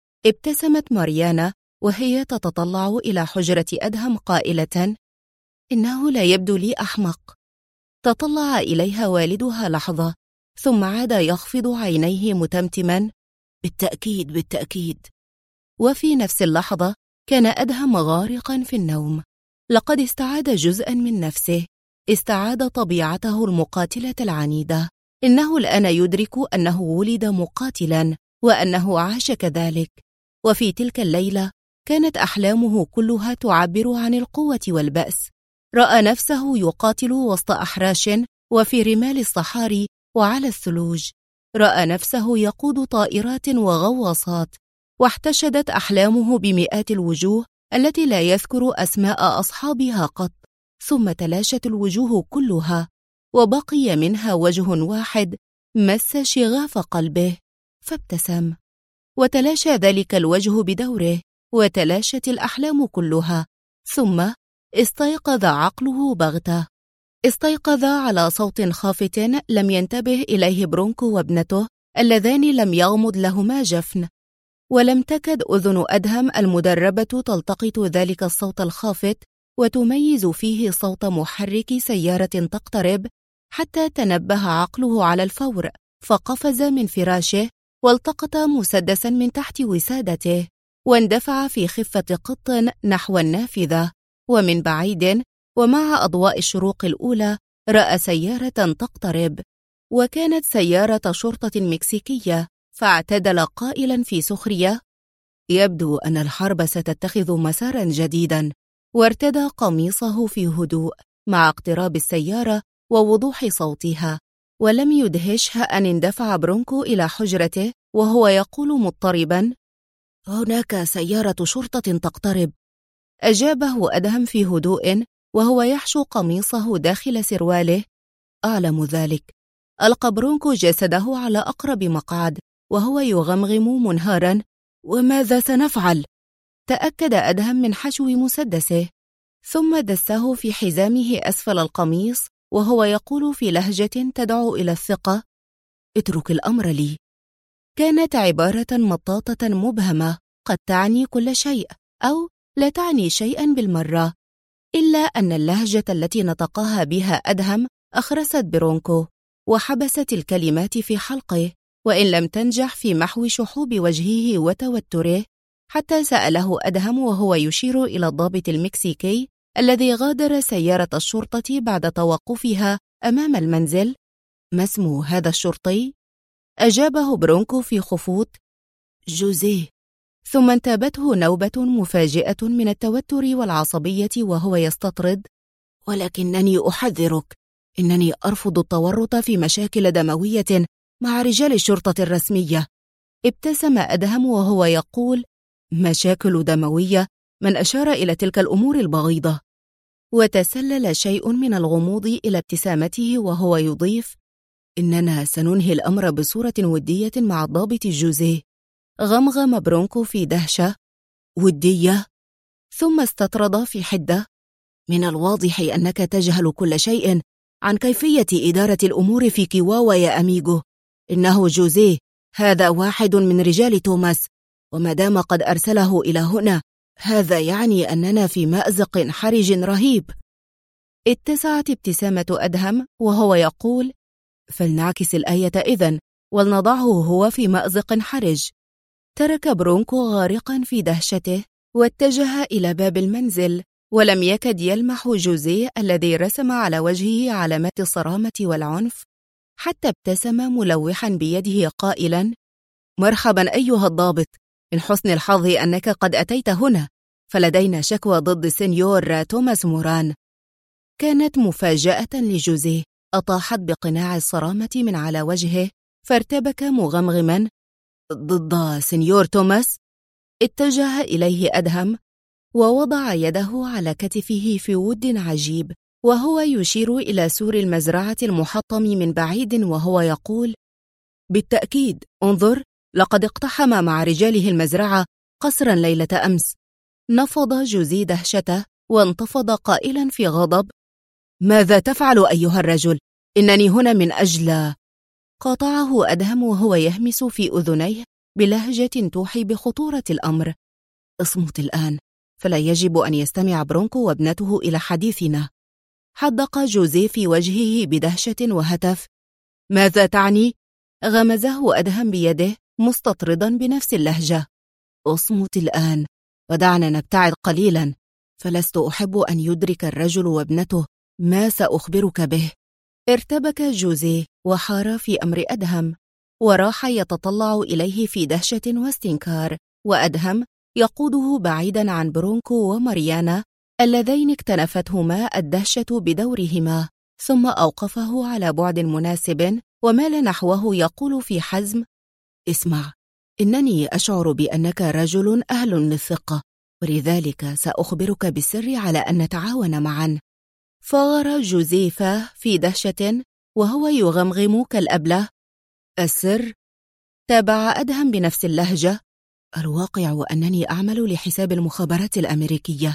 ابتسمت ماريانا وهي تتطلع إلى حجرة أدهم قائلة: إنه لا يبدو لي أحمق. تطلع إليها والدها لحظة ثم عاد يخفض عينيه متمتما: بالتأكيد بالتأكيد. وفي نفس اللحظة كان أدهم غارقا في النوم. لقد استعاد جزءا من نفسه، استعاد طبيعته المقاتلة العنيدة. إنه الآن يدرك أنه ولد مقاتلا وأنه عاش كذلك. وفي تلك الليلة كانت أحلامه كلها تعبر عن القوة والبأس. رأى نفسه يقاتل وسط أحراش وفي رمال الصحاري وعلى الثلوج. رأى نفسه يقود طائرات وغواصات، واحتشدت أحلامه بمئات الوجوه التي لا يذكر أسماء أصحابها قط. ثم تلاشت الوجوه كلها وبقي منها وجه واحد مس شغاف قلبه، فابتسم. وتلاشى ذلك الوجه بدوره، وتلاشت الأحلام كلها. ثم استيقظ عقله بغتة. استيقظ على صوت خافت لم ينتبه إليه برونكو وابنته اللذان لم يغمض لهما جفن. ولم تكد أذن أدهم المدربة تلتقط ذلك الصوت الخافت وتميز فيه صوت محرك سيارة تقترب، حتى تنبه عقله على الفور، فقفز من فراشه والتقط مسدسا من تحت وسادته، واندفع في خفة قط نحو النافذة. ومن بعيد ومع أضواء الشروق الأولى رأى سيارة تقترب، وكانت سيارة شرطة مكسيكية، فاعتدل قائلا في سخرية: يبدو أن الحرب ستتخذ مسارا جديدا. وارتدى قميصه في هدوء مع اقتراب السيارة ووضوح صوتها. ولم يدهشها أن اندفع برونكو إلى حجرته وهو يقول مضطربا: هناك سيارة شرطة تقترب. أجابه أدهم في هدوء وهو يحشو قميصه داخل سرواله: أعلم ذلك. ألقى برونكو جسده على أقرب مقعد وهو يغمغم منهارا: وماذا سنفعل؟ تأكد أدهم من حشو مسدسه، ثم دسه في حزامه أسفل القميص وهو يقول في لهجة تدعو إلى الثقة: اترك الأمر لي. كانت عبارة مطاطة مبهمة، قد تعني كل شيء أو لا تعني شيئا بالمرة، إلا أن اللهجة التي نطقها بها أدهم أخرست برونكو وحبست الكلمات في حلقه، وإن لم تنجح في محو شحوب وجهه وتوتره. حتى سأله أدهم وهو يشير إلى الضابط المكسيكي الذي غادر سيارة الشرطة بعد توقفها أمام المنزل: ما اسم هذا الشرطي؟ أجابه برونكو في خفوت: جوزيه. ثم انتابته نوبة مفاجئة من التوتر والعصبية وهو يستطرد: ولكنني أحذرك، إنني أرفض التورط في مشاكل دموية مع رجال الشرطة الرسمية. ابتسم أدهم وهو يقول: مشاكل دموية؟ من أشار إلى تلك الأمور البغيضة؟ وتسلل شيء من الغموض إلى ابتسامته وهو يضيف: إننا سننهي الأمر بصورة ودية مع الضابط جوزيه. غمغم برونكو في دهشة: ودية؟ ثم استطرد في حدة: من الواضح أنك تجهل كل شيء عن كيفية إدارة الأمور في كيواوا يا أميغو. إنه جوزيه، هذا واحد من رجال توماس، وما دام قد أرسله إلى هنا هذا يعني أننا في مأزق حرج رهيب. اتسعت ابتسامة أدهم وهو يقول: فلنعكس الآية إذن ولنضعه هو في مأزق حرج. ترك برونكو غارقا في دهشته واتجه إلى باب المنزل، ولم يكد يلمح جوزيه الذي رسم على وجهه علامات الصرامة والعنف، حتى ابتسم ملوحا بيده قائلا: مرحبا أيها الضابط، من حسن الحظ أنك قد أتيت هنا، فلدينا شكوى ضد سينيور توماس موران. كانت مفاجأة لجوزيه، أطاحت بقناع الصرامة من على وجهه، فارتبك مغمغما: ضد سينيور توماس؟ اتجه إليه أدهم ووضع يده على كتفه في ود عجيب، وهو يشير إلى سور المزرعة المحطم من بعيد وهو يقول: بالتأكيد، انظر، لقد اقتحم مع رجاله المزرعة قصرا ليلة أمس. نفض جوزي دهشته وانتفض قائلا في غضب: ماذا تفعل أيها الرجل؟ إنني هنا من أجل… قاطعه أدهم وهو يهمس في أذنيه بلهجة توحي بخطورة الأمر: اصمت الآن، فلا يجب أن يستمع برونكو وابنته إلى حديثنا. حدق جوزيه في وجهه بدهشة وهتف: ماذا تعني؟ غمزه أدهم بيده مستطردا بنفس اللهجة: اصمت الآن ودعنا نبتعد قليلا، فلست أحب أن يدرك الرجل وابنته ما سأخبرك به. ارتبك جوزيه وحار في أمر أدهم، وراح يتطلع إليه في دهشة واستنكار، وأدهم يقوده بعيدا عن برونكو وماريانا اللذين اكتنفتهما الدهشة بدورهما، ثم أوقفه على بعد مناسب ومال نحوه يقول في حزم: اسمع، إنني أشعر بأنك رجل أهل للثقة، ولذلك سأخبرك بالسر على أن نتعاون معا. فغر جوزيفا في دهشة وهو يغمغم كالأبلة: السر؟ تابع أدهم بنفس اللهجة: الواقع أنني أعمل لحساب المخابرات الأمريكية.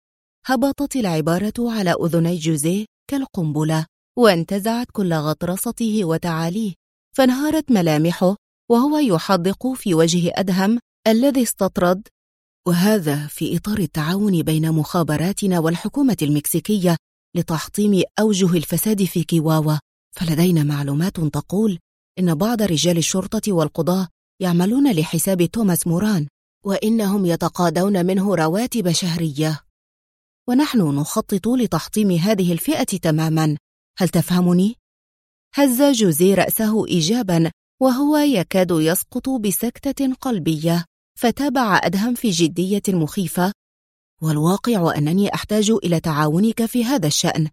هبطت العبارة على أذني جوزيه كالقنبلة، وانتزعت كل غطرسته وتعاليه، فانهارت ملامحه وهو يحدق في وجه أدهم الذي استطرد: وهذا في إطار التعاون بين مخابراتنا والحكومة المكسيكية لتحطيم أوجه الفساد في كيواوا، فلدينا معلومات تقول إن بعض رجال الشرطة والقضاة يعملون لحساب توماس موران، وإنهم يتقاضون منه رواتب شهرية، ونحن نخطط لتحطيم هذه الفئة تماما. هل تفهمني؟ هز جوزيه رأسه إيجابا وهو يكاد يسقط بسكتة قلبية، فتابع أدهم في جدية مخيفة: والواقع أنني أحتاج إلى تعاونك في هذا الشأن،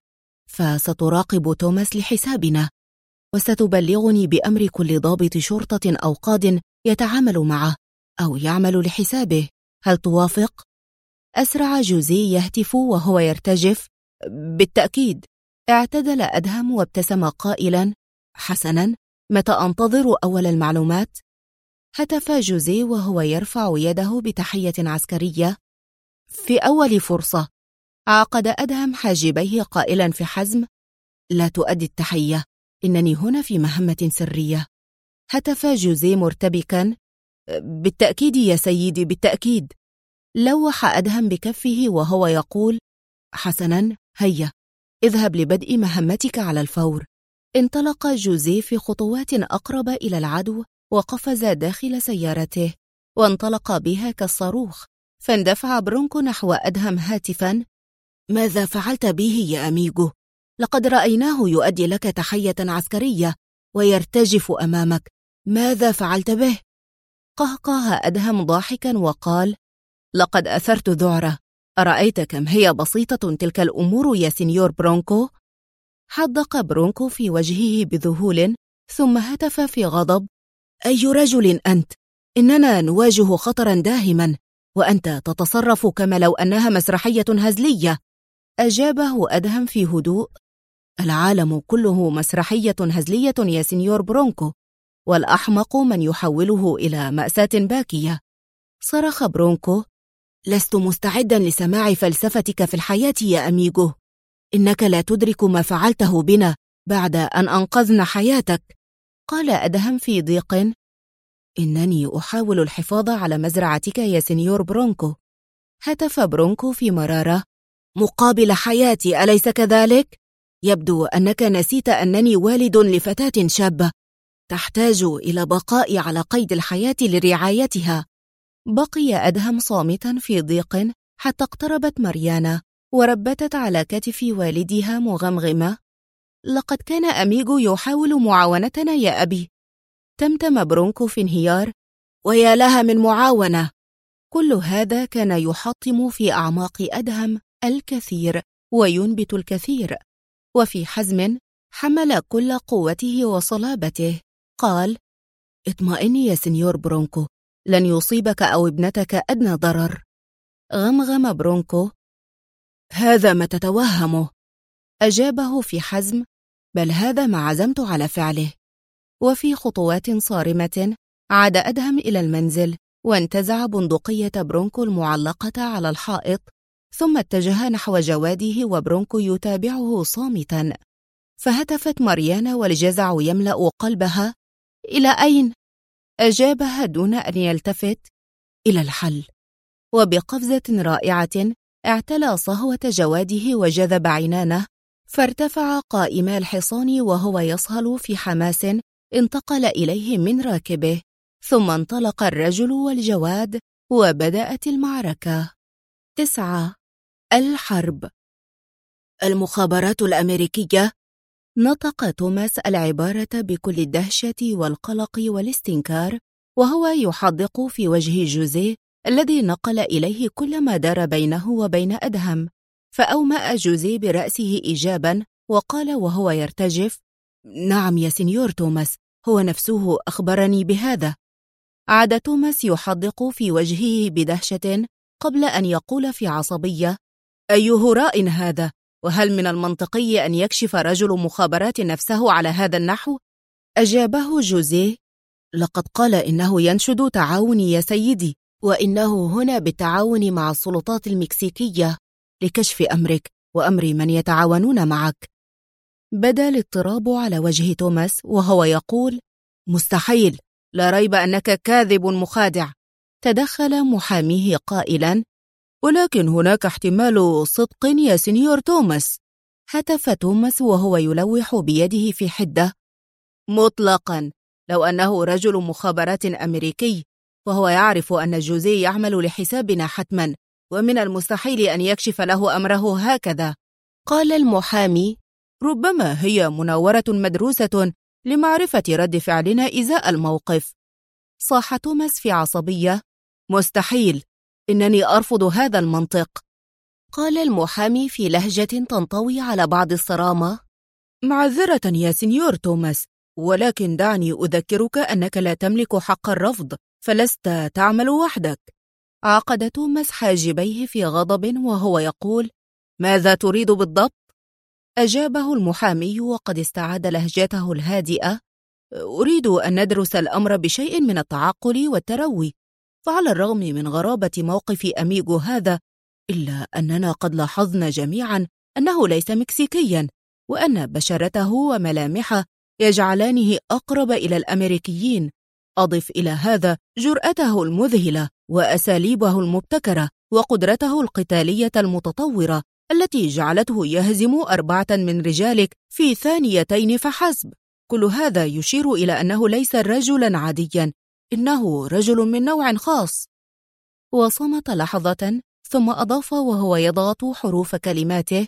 فستراقب توماس لحسابنا، وستبلغني بأمر كل ضابط شرطة أو قاض يتعامل معه أو يعمل لحسابه. هل توافق؟ أسرع جوزيه يهتف وهو يرتجف: بالتأكيد. اعتدل أدهم وابتسم قائلا: حسنا، متى أنتظر أول المعلومات؟ هتف جوزيه وهو يرفع يده بتحية عسكرية: في أول فرصة. عقد أدهم حاجبيه قائلا في حزم: لا تؤدي التحية، إنني هنا في مهمة سرية. هتف جوزيه مرتبكا: بالتأكيد يا سيدي، بالتأكيد. لوح أدهم بكفه وهو يقول: حسنا، هيا اذهب لبدء مهمتك على الفور. انطلق جوزيه في خطوات أقرب إلى العدو، وقفز داخل سيارته وانطلق بها كالصاروخ، فاندفع برونكو نحو أدهم هاتفا: ماذا فعلت به يا أميغو؟ لقد رأيناه يؤدي لك تحية عسكرية ويرتجف أمامك، ماذا فعلت به؟ قهقه أدهم ضاحكا وقال: لقد أثرت ذعره، أرأيت كم هي بسيطة تلك الأمور يا سينيور برونكو؟ حدق برونكو في وجهه بذهول، ثم هتف في غضب: أي رجل أنت؟ إننا نواجه خطرا داهما، وأنت تتصرف كما لو أنها مسرحية هزلية. أجابه أدهم في هدوء: العالم كله مسرحية هزلية يا سينيور برونكو، والأحمق من يحوله إلى مأساة باكية. صرخ برونكو: لست مستعدا لسماع فلسفتك في الحياة يا أميغو، إنك لا تدرك ما فعلته بنا بعد أن أنقذنا حياتك. قال أدهم في ضيق: إنني أحاول الحفاظ على مزرعتك يا سينيور برونكو. هتف برونكو في مرارة: مقابل حياتي، أليس كذلك؟ يبدو أنك نسيت أنني والد لفتاة شابة تحتاج إلى بقاء على قيد الحياة لرعايتها. بقي أدهم صامتا في ضيق حتى اقتربت ماريانا وربتت على كتف والدها مغمغمة: لقد كان أميغو يحاول معاونتنا يا أبي. تمتم برونكو في انهيار: ويا لها من معاونة! كل هذا كان يحطم في أعماق أدهم الكثير وينبت الكثير، وفي حزم حمل كل قوته وصلابته قال: اطمئني يا سينيور برونكو، لن يصيبك أو ابنتك أدنى ضرر. غمغم برونكو: هذا ما تتوهمه. أجابه في حزم: بل هذا ما عزمت على فعله. وفي خطوات صارمة عاد أدهم إلى المنزل، وانتزع بندقية برونكو المعلقة على الحائط ثم اتجه نحو جواده وبرونكو يتابعه صامتا. فهتفت ماريانا والجزع يملأ قلبها: إلى أين؟ أجابها دون أن يلتفت: إلى الحل. وبقفزة رائعة اعتلى صهوة جواده وجذب عنانه، فارتفع قائما الحصان وهو يصهل في حماس انتقل إليه من راكبه. ثم انطلق الرجل والجواد وبدأت المعركة. 9. الحرب. المخابرات الأمريكية. نطق توماس العبارة بكل الدهشة والقلق والاستنكار، وهو يحدق في وجه جوزيه الذي نقل إليه كل ما دار بينه وبين أدهم. فأومأ جوزيه برأسه إيجابا وقال وهو يرتجف: نعم يا سينيور توماس، هو نفسه أخبرني بهذا. عاد توماس يحدق في وجهه بدهشة قبل أن يقول في عصبية: أي هراء هذا؟ وهل من المنطقي أن يكشف رجل مخابرات نفسه على هذا النحو؟ أجابه جوزيه: لقد قال إنه ينشد تعاوني يا سيدي، وإنه هنا بالتعاون مع السلطات المكسيكية لكشف أمرك وأمر من يتعاونون معك. بدا الاضطراب على وجه توماس وهو يقول: مستحيل، لا ريب أنك كاذب مخادع. تدخل محاميه قائلا: ولكن هناك احتمال صدق يا سينيور توماس. هتف توماس وهو يلوح بيده في حدة: مطلقا، لو أنه رجل مخابرات أمريكي وهو يعرف أن جوزيه يعمل لحسابنا حتما، ومن المستحيل أن يكشف له أمره هكذا. قال المحامي: ربما هي مناورة مدروسة لمعرفة رد فعلنا إزاء الموقف. صاح توماس في عصبية: مستحيل، إنني أرفض هذا المنطق. قال المحامي في لهجة تنطوي على بعض الصرامة: معذرة يا سينيور توماس، ولكن دعني أذكرك أنك لا تملك حق الرفض، فلست تعمل وحدك. عقد توماس حاجبيه في غضب وهو يقول: ماذا تريد بالضبط؟ أجابه المحامي وقد استعاد لهجته الهادئة: أريد أن ندرس الأمر بشيء من التعقل والتروي، فعلى الرغم من غرابة موقف أميغو هذا، إلا أننا قد لاحظنا جميعا أنه ليس مكسيكيا، وأن بشرته وملامحه يجعلانه أقرب إلى الأمريكيين. أضف إلى هذا جرأته المذهلة وأساليبه المبتكرة وقدرته القتالية المتطورة التي جعلته يهزم 4 من رجالك في ثانيتين فحسب. كل هذا يشير إلى أنه ليس رجلا عاديا، إنه رجل من نوع خاص. وصمت لحظة ثم أضاف وهو يضغط حروف كلماته: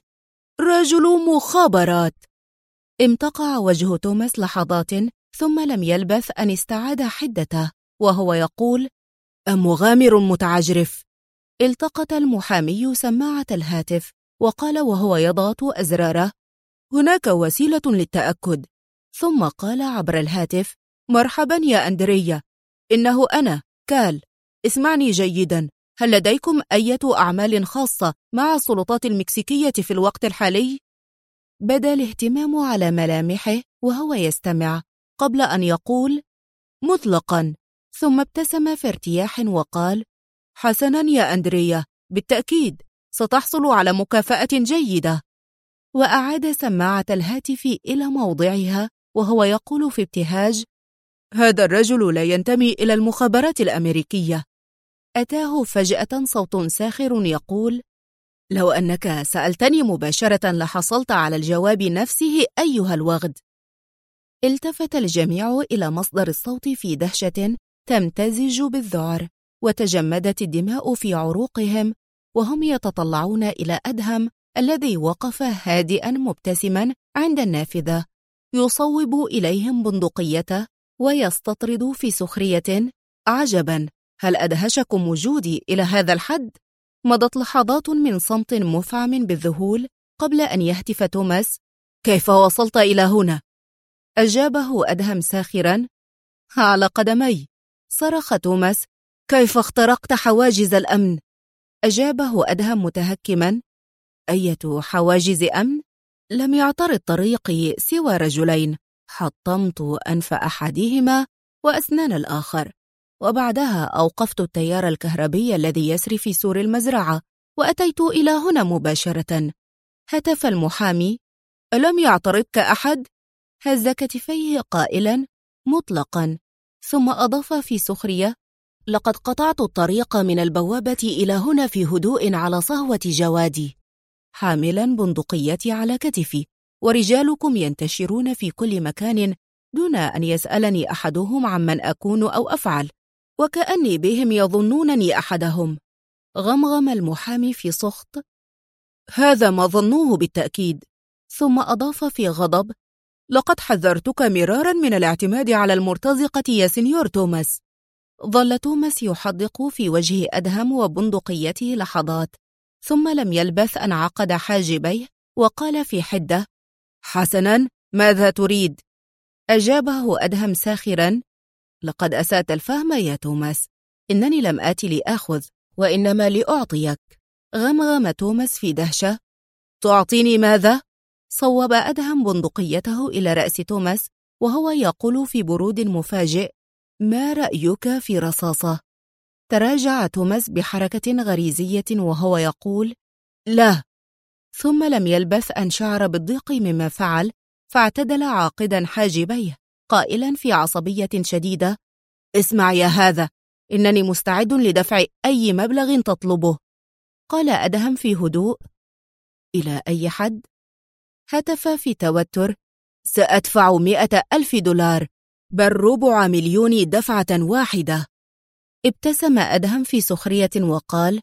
رجل مخابرات. امتقع وجه توماس لحظات ثم لم يلبث أن استعاد حدته وهو يقول: مغامر متعجرف. التقط المحامي سماعة الهاتف وقال وهو يضغط أزراره: هناك وسيلة للتأكد. ثم قال عبر الهاتف: مرحبا يا أندريا، إنه أنا كال. اسمعني جيدا، هل لديكم أي أعمال خاصة مع السلطات المكسيكية في الوقت الحالي؟ بدا الاهتمام على ملامحه وهو يستمع قبل أن يقول: مطلقا. ثم ابتسم في ارتياح وقال: حسنا يا أندريا، بالتأكيد ستحصل على مكافأة جيدة. وأعاد سماعة الهاتف إلى موضعها وهو يقول في ابتهاج: هذا الرجل لا ينتمي إلى المخابرات الأمريكية. أتاه فجأة صوت ساخر يقول: لو أنك سألتني مباشرة لحصلت على الجواب نفسه أيها الوغد. التفت الجميع إلى مصدر الصوت في دهشة تمتزج بالذعر، وتجمدت الدماء في عروقهم وهم يتطلعون إلى أدهم الذي وقف هادئا مبتسما عند النافذة يصوب إليهم بندقيته ويستطرد في سخرية: عجبا، هل أدهشكم وجودي إلى هذا الحد؟ مضت لحظات من صمت مفعم بالذهول قبل أن يهتف توماس: كيف وصلت إلى هنا؟ أجابه أدهم ساخرا: على قدمي. صرخ توماس: كيف اخترقت حواجز الأمن؟ أجابه أدهم متهكما: أية حواجز أمن؟ لم يعترض طريقي سوى رجلين، حطمت أنف أحدهما وأسنان الآخر، وبعدها أوقفت التيار الكهربي الذي يسري في سور المزرعة، وأتيت إلى هنا مباشرة. هتف المحامي: ألم يعترضك أحد؟ هز كتفيه قائلا: مطلقا. ثم أضاف في سخرية: لقد قطعت الطريق من البوابة إلى هنا في هدوء على صهوة جوادي، حاملا بندقيتي على كتفي، ورجالكم ينتشرون في كل مكان دون أن يسألني أحدهم عمن أكون أو أفعل، وكأني بهم يظنونني أحدهم. غمغم المحامي في سخط: هذا ما ظنوه بالتأكيد. ثم أضاف في غضب: لقد حذرتك مرارا من الاعتماد على المرتزقة يا سنيور توماس. ظل توماس يحدق في وجه أدهم وبندقيته لحظات، ثم لم يلبث أن عقد حاجبيه وقال في حدة: حسناً، ماذا تريد؟ أجابه أدهم ساخراً: لقد أسأت الفهم يا توماس، إنني لم آت لآخذ، وإنما لأعطيك. غمغم توماس في دهشة: تعطيني ماذا؟ صوب أدهم بندقيته إلى رأس توماس وهو يقول في برود مفاجئ: ما رأيك في رصاصة؟ تراجع توماس بحركة غريزية وهو يقول: لا. ثم لم يلبث أن شعر بالضيق مما فعل، فاعتدل عاقدا حاجبيه قائلا في عصبية شديدة: اسمع يا هذا، إنني مستعد لدفع أي مبلغ تطلبه. قال أدهم في هدوء: إلى أي حد؟ هتف في توتر: سأدفع 100,000 دولار، بل 250,000 دفعة واحدة. ابتسم أدهم في سخرية وقال: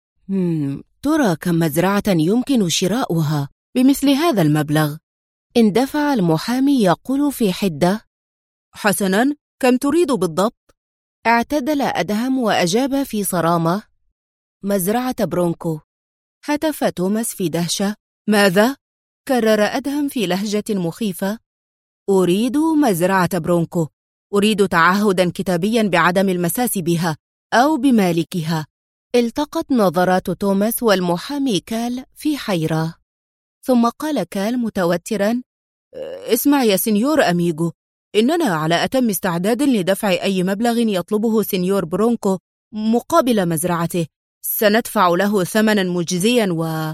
ترى كم مزرعة يمكن شراؤها بمثل هذا المبلغ؟ اندفع المحامي يقول في حدة: حسناً، كم تريد بالضبط؟ اعتدل أدهم وأجاب في صرامة: مزرعة برونكو. هتف توماس في دهشة: ماذا؟ كرر أدهم في لهجة مخيفة: أريد مزرعة برونكو، أريد تعهداً كتابياً بعدم المساس بها أو بمالكها. التقت نظرات توماس والمحامي كال في حيرة، ثم قال كال متوتراً: اسمع يا سنيور أميغو، إننا على أتم استعداد لدفع أي مبلغ يطلبه سنيور برونكو مقابل مزرعته، سندفع له ثمناً مجزياً.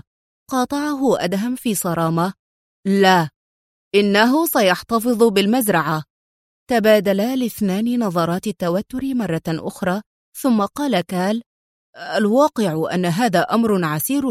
قاطعه أدهم في صرامة: لا، إنه سيحتفظ بالمزرعة. تبادلا الاثنان نظرات التوتر مرة أخرى، ثم قال كال: الواقع أن هذا أمر عسير.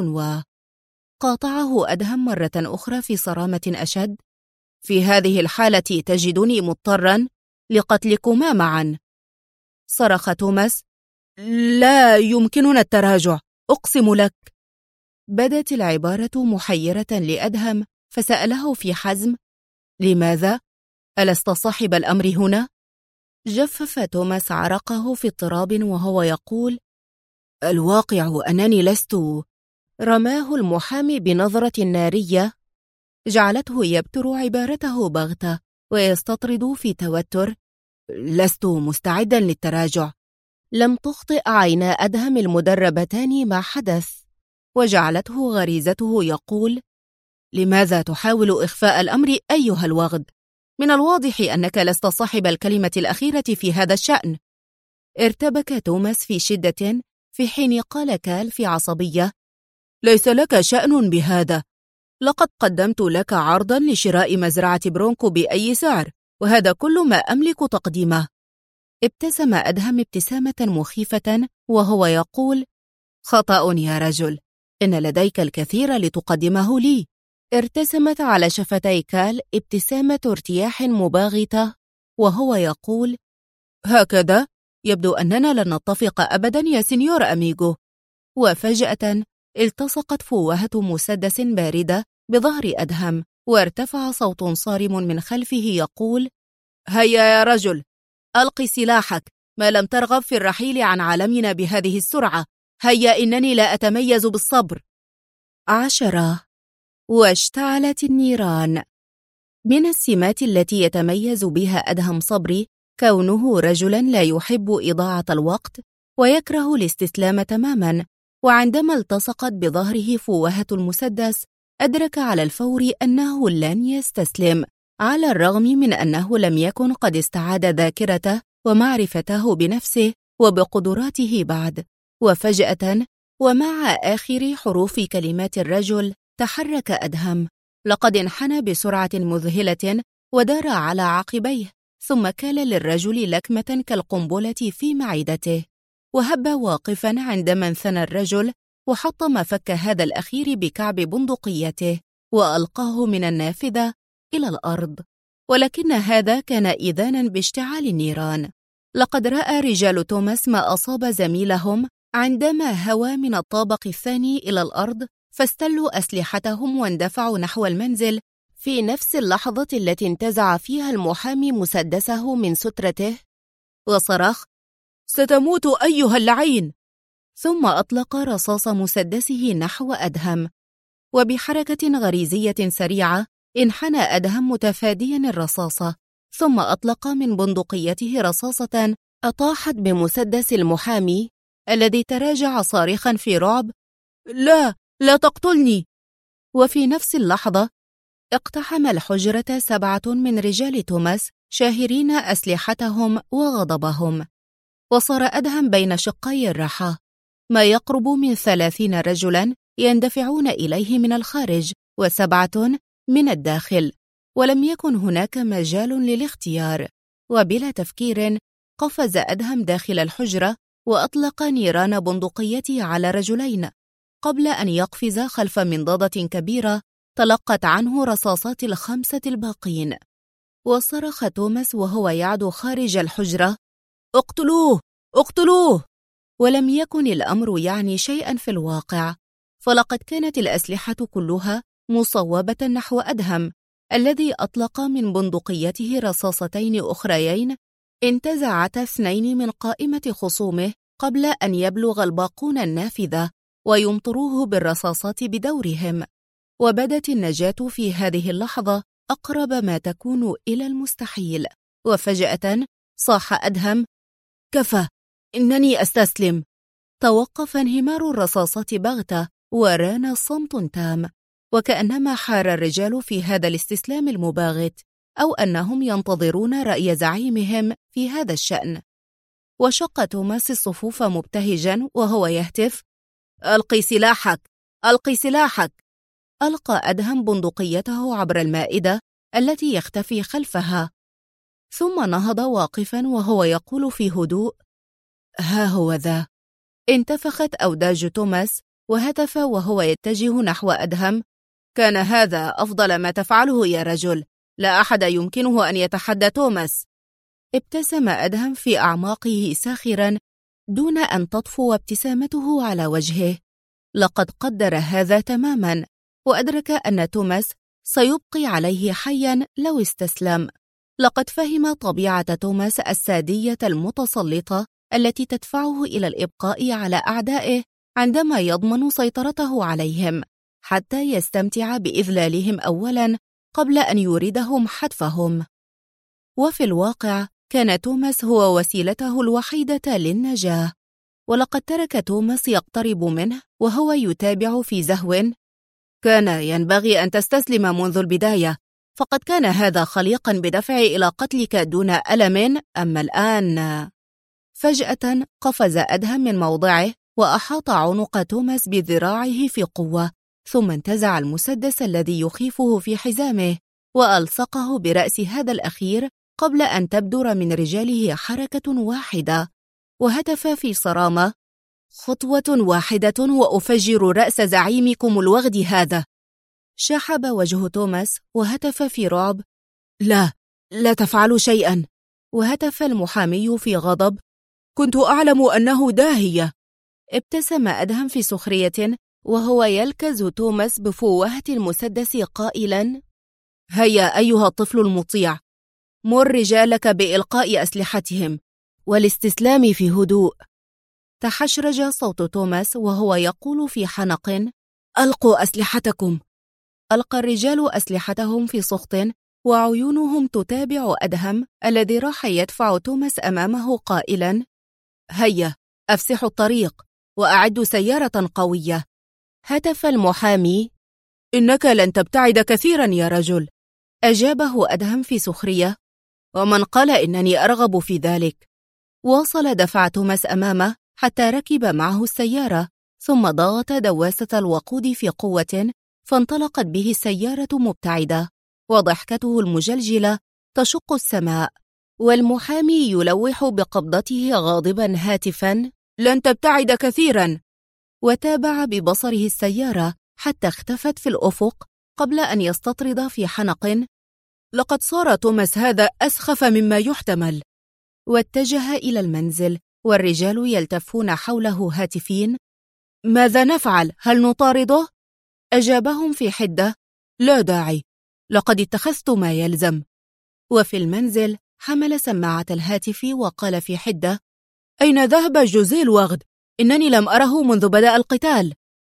قاطعه أدهم مرة أخرى في صرامة أشد: في هذه الحالة تجدني مضطرا لقتلكما معا. صرخ توماس: لا يمكننا التراجع، أقسم لك. بدت العبارة محيرة لأدهم، فسأله في حزم: لماذا؟ ألست صاحب الأمر هنا؟ جفف توماس عرقه في اضطراب وهو يقول: الواقع أنني لست. رماه المحامي بنظرة نارية جعلته يبتر عبارته بغتة ويستطرد في توتر: لست مستعدا للتراجع. لم تخطئ عينا أدهم المدربتان ما حدث، وجعلته غريزته يقول: لماذا تحاول إخفاء الأمر أيها الوغد؟ من الواضح أنك لست صاحب الكلمة الأخيرة في هذا الشأن. ارتبك توماس في شدة، في حين قال كال في عصبية: ليس لك شأن بهذا، لقد قدمت لك عرضا لشراء مزرعة برونكو بأي سعر، وهذا كل ما أملك تقديمه. ابتسم أدهم ابتسامة مخيفة وهو يقول: خطأ يا رجل، إن لديك الكثير لتقدمه لي. ارتسمت على شفتي كال ابتسامة ارتياح مباغتة وهو يقول: هكذا يبدو أننا لن نتفق أبدا يا سنيور أميغو. وفجأة التصقت فوهة مسدس باردة بظهر أدهم، وارتفع صوت صارم من خلفه يقول: هيا يا رجل، ألق سلاحك، ما لم ترغب في الرحيل عن عالمنا بهذه السرعة. هيا، إنني لا أتميز بالصبر. 10. واشتعلت النيران. من السمات التي يتميز بها أدهم صبري كونه رجلا لا يحب إضاعة الوقت ويكره الاستسلام تماما، وعندما التصقت بظهره فوهة المسدس أدرك على الفور أنه لن يستسلم، على الرغم من أنه لم يكن قد استعاد ذاكرته ومعرفته بنفسه وبقدراته بعد. وفجأة ومع آخر حروف كلمات الرجل تحرك أدهم. لقد انحنى بسرعة مذهلة ودار على عقبيه، ثم كال للرجل لكمة كالقنبلة في معدته، وهب واقفا عندما انثنى الرجل وحط مفك هذا الأخير بكعب بندقيته وألقاه من النافذة إلى الأرض. ولكن هذا كان إذانا باشتعال النيران. لقد رأى رجال توماس ما أصاب زميلهم عندما هوى من الطابق الثاني إلى الأرض، فاستلوا أسلحتهم واندفعوا نحو المنزل في نفس اللحظة التي انتزع فيها المحامي مسدسه من سترته وصرخ: ستموت أيها اللعين! ثم أطلق رصاص مسدسه نحو أدهم، وبحركة غريزية سريعة انحنى أدهم متفاديا الرصاصة، ثم أطلق من بندقيته رصاصة أطاحت بمسدس المحامي الذي تراجع صارخا في رعب: لا، لا تقتلني! وفي نفس اللحظة اقتحم الحجرة 7 من رجال توماس شاهرين أسلحتهم وغضبهم، وصار أدهم بين شقي الرحى، ما يقرب من 30 رجلا يندفعون إليه من الخارج و7 من الداخل، ولم يكن هناك مجال للاختيار. وبلا تفكير قفز أدهم داخل الحجرة وأطلق نيران بندقيته على رجلين قبل أن يقفز خلف منضدة كبيرة تلقت عنه رصاصات ال5 الباقين. وصرخ توماس وهو يعدو خارج الحجرة: اقتلوه! اقتلوه! ولم يكن الأمر يعني شيئا في الواقع، فلقد كانت الأسلحة كلها مصوبة نحو أدهم الذي أطلق من بندقيته رصاصتين أخريين انتزعتا 2 من قائمة خصومه قبل أن يبلغ الباقون النافذة ويمطروه بالرصاصات بدورهم. وبدت النجاة في هذه اللحظة أقرب ما تكون إلى المستحيل. وفجأة صاح أدهم: كفى، إنني أستسلم. توقف انهمار الرصاصات بغتة وران صمت تام، وكأنما حار الرجال في هذا الاستسلام المباغت، أو أنهم ينتظرون رأي زعيمهم في هذا الشأن. وشق توماس الصفوف مبتهجا وهو يهتف: ألقي سلاحك! ألقي سلاحك! ألقى أدهم بندقيته عبر المائدة التي يختفي خلفها، ثم نهض واقفا وهو يقول في هدوء: ها هو ذا. انتفخت أوداج توماس وهتف وهو يتجه نحو أدهم: كان هذا أفضل ما تفعله يا رجل، لا أحد يمكنه أن يتحدى توماس. ابتسم أدهم في أعماقه ساخرا دون أن تطفو ابتسامته على وجهه. لقد قدر هذا تماما، وأدرك أن توماس سيبقي عليه حيا لو استسلم. لقد فهم طبيعة توماس السادية المتسلطة التي تدفعه إلى الإبقاء على أعدائه عندما يضمن سيطرته عليهم حتى يستمتع بإذلالهم أولا قبل أن يوردهم حتفهم. وفي الواقع كان توماس هو وسيلته الوحيدة للنجاة. ولقد ترك توماس يقترب منه وهو يتابع في زهو: كان ينبغي أن تستسلم منذ البداية، فقد كان هذا خليقا بدفعي إلى قتلك دون ألم، أما الآن. فجأة قفز أدهم من موضعه وأحاط عنق توماس بذراعه في قوة، ثم انتزع المسدس الذي يخيفه في حزامه وألصقه برأس هذا الأخير قبل أن تبدر من رجاله حركة واحدة، وهتف في صرامة: خطوة واحدة وأفجر رأس زعيمكم الوغد هذا. شحب وجه توماس وهتف في رعب: لا، لا تفعلوا شيئا. وهتف المحامي في غضب: كنت أعلم أنه داهية. ابتسم أدهم في سخرية وهو يلكز توماس بفوهة المسدس قائلا: هيا أيها الطفل المطيع، مر رجالك بإلقاء أسلحتهم والاستسلام في هدوء. تحشرج صوت توماس وهو يقول في حنق: ألقوا أسلحتكم. ألقى الرجال أسلحتهم في سخط، وعيونهم تتابع أدهم الذي راح يدفع توماس أمامه قائلا: هيا أفسحوا الطريق وأعدوا سيارة قوية. هتف المحامي: إنك لن تبتعد كثيرا يا رجل. أجابه أدهم في سخرية: ومن قال إنني أرغب في ذلك. واصل دفع توماس أمامه حتى ركب معه السيارة، ثم ضغط دواسة الوقود في قوة فانطلقت به السيارة مبتعدة، وضحكته المجلجلة تشق السماء، والمحامي يلوح بقبضته غاضبا هاتفا: لن تبتعد كثيرا. وتابع ببصره السيارة حتى اختفت في الأفق قبل أن يستطرد في حنق: لقد صار توماس هذا أسخف مما يحتمل. واتجه إلى المنزل والرجال يلتفون حوله هاتفين: ماذا نفعل؟ هل نطارده؟ أجابهم في حدة: لا داعي، لقد اتخذت ما يلزم. وفي المنزل حمل سماعة الهاتف وقال في حدة: أين ذهب جوزيه الوغد؟ إنني لم أره منذ بدأ القتال.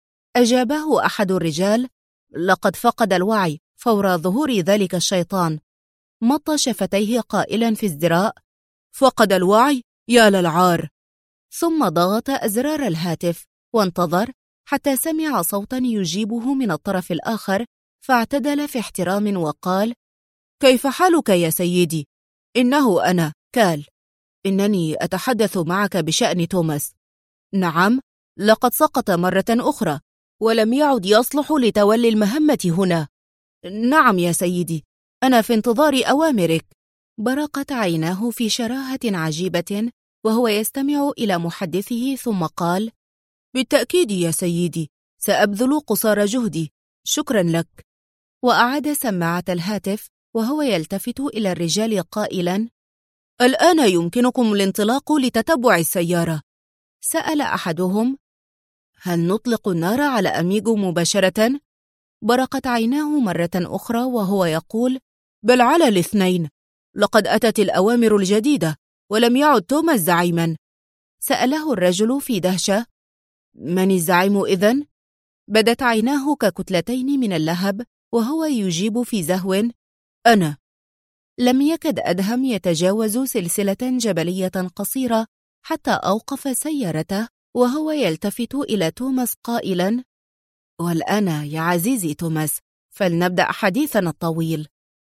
أجابه أحد الرجال: لقد فقد الوعي فور ظهور ذلك الشيطان. مط شفتيه قائلا في ازدراء: فقد الوعي؟ يا للعار. ثم ضغط أزرار الهاتف وانتظر حتى سمع صوتا يجيبه من الطرف الآخر، فاعتدل في احترام وقال: كيف حالك يا سيدي؟ إنه أنا كال، إنني أتحدث معك بشأن توماس. نعم، لقد سقط مرة أخرى ولم يعد يصلح لتولي المهمة هنا. نعم يا سيدي، أنا في انتظار أوامرك. برقت عيناه في شراهة عجيبة وهو يستمع إلى محدثه، ثم قال: بالتأكيد يا سيدي، سأبذل قصارى جهدي، شكرا لك. وأعاد سماعة الهاتف وهو يلتفت إلى الرجال قائلا: الآن يمكنكم الانطلاق لتتبع السيارة. سأل أحدهم: هل نطلق النار على أميغو مباشرة؟ برقت عيناه مرة أخرى وهو يقول: بل على الاثنين، لقد أتت الأوامر الجديدة ولم يعد توماس زعيما. سأله الرجل في دهشة: من الزعيم إذن؟ بدت عيناه ككتلتين من اللهب وهو يجيب في زهو: أنا. لم يكد أدهم يتجاوز سلسلة جبلية قصيرة حتى أوقف سيارته وهو يلتفت إلى توماس قائلا: والآن يا عزيزي توماس، فلنبدأ حديثنا الطويل.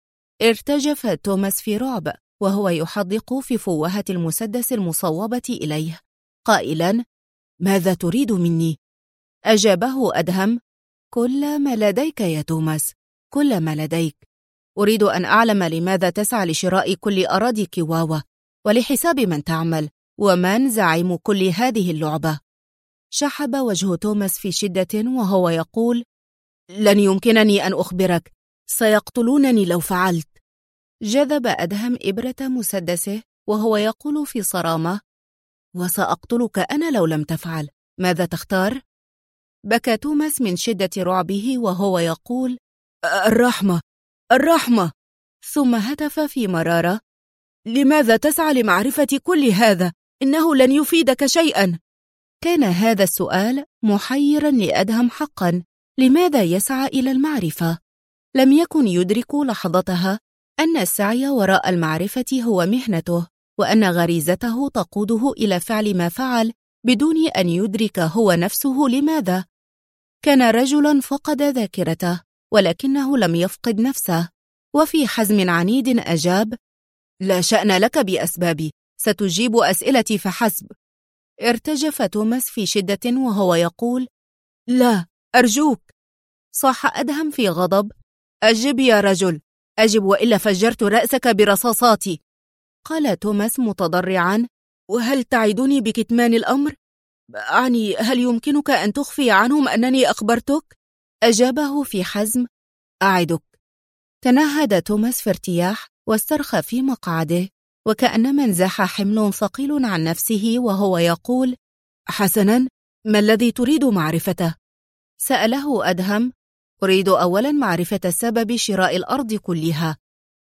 ارتجف توماس في رعب وهو يحدق في فوهة المسدس المصوبة إليه قائلا: ماذا تريد مني؟ أجابه أدهم: كل ما لديك يا توماس، كل ما لديك. أريد أن أعلم لماذا تسعى لشراء كل أراضي كيواوا، ولحساب من تعمل، ومن زعيم كل هذه اللعبة. شحب وجه توماس في شدة وهو يقول: لن يمكنني أن أخبرك، سيقتلونني لو فعلت. جذب أدهم إبرة مسدسه وهو يقول في صرامة: وسأقتلك أنا لو لم تفعل، ماذا تختار؟ بكى توماس من شدة رعبه وهو يقول: الرحمة، الرحمة. ثم هتف في مرارة: لماذا تسعى لمعرفة كل هذا؟ إنه لن يفيدك شيئا. كان هذا السؤال محيرا لأدهم حقا. لماذا يسعى إلى المعرفة؟ لم يكن يدرك لحظتها أن السعي وراء المعرفة هو مهنته، وأن غريزته تقوده إلى فعل ما فعل بدون أن يدرك هو نفسه لماذا. كان رجلا فقد ذاكرته، ولكنه لم يفقد نفسه، وفي حزم عنيد أجاب: لا شأن لك بأسبابي، ستجيب أسئلتي فحسب. ارتجف توماس في شدة وهو يقول: لا، أرجوك. صاح أدهم في غضب: أجب يا رجل، أجب، وإلا فجرت رأسك برصاصاتي. قال توماس متضرعا: وهل تعدني بكتمان الأمر؟ أعني هل يمكنك أن تخفي عنهم أنني أخبرتك؟ أجابه في حزم: أعدك. تنهد توماس في ارتياح واسترخى في مقعده، وكأنما انزاح حمل ثقيل عن نفسه وهو يقول: حسنا، ما الذي تريد معرفته؟ سأله أدهم: أريد أولا معرفة سبب شراء الأرض كلها.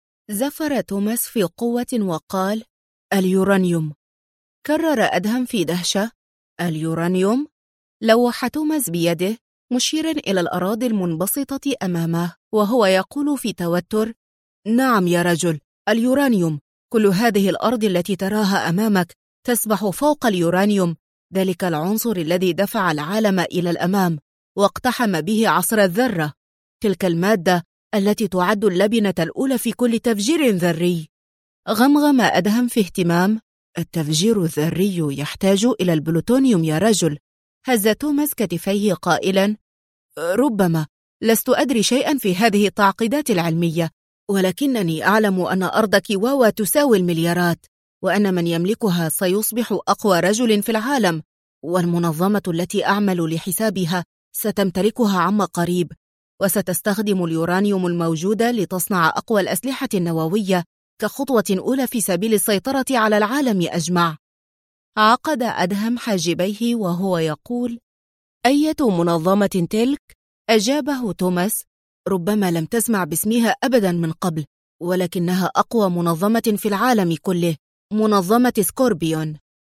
زفر توماس في قوة وقال: اليورانيوم. كرر أدهم في دهشة: اليورانيوم؟ لوح توماس بيده مشيرا إلى الأراضي المنبسطة أمامه وهو يقول في توتر: نعم يا رجل، اليورانيوم. كل هذه الأرض التي تراها أمامك تسبح فوق اليورانيوم، ذلك العنصر الذي دفع العالم إلى الأمام واقتحم به عصر الذرة، تلك المادة التي تعد اللبنة الأولى في كل تفجير ذري. غمغم أدهم في اهتمام: التفجير الذري يحتاج إلى البلوتونيوم يا رجل، هز توماس كتفيه قائلا: ربما لست أدري شيئا في هذه التعقيدات العلمية، ولكنني أعلم أن أرض كيواوا تساوي المليارات، وأن من يملكها سيصبح أقوى رجل في العالم، والمنظمة التي أعمل لحسابها ستمتلكها عما قريب، وستستخدم اليورانيوم الموجود لتصنع أقوى الأسلحة النووية كخطوة أولى في سبيل السيطرة على العالم أجمع. عقد أدهم حاجبيه وهو يقول: أية منظمة تلك؟ أجابه توماس: ربما لم تسمع باسمها أبدا من قبل، ولكنها أقوى منظمة في العالم كله، منظمة سكوربيون.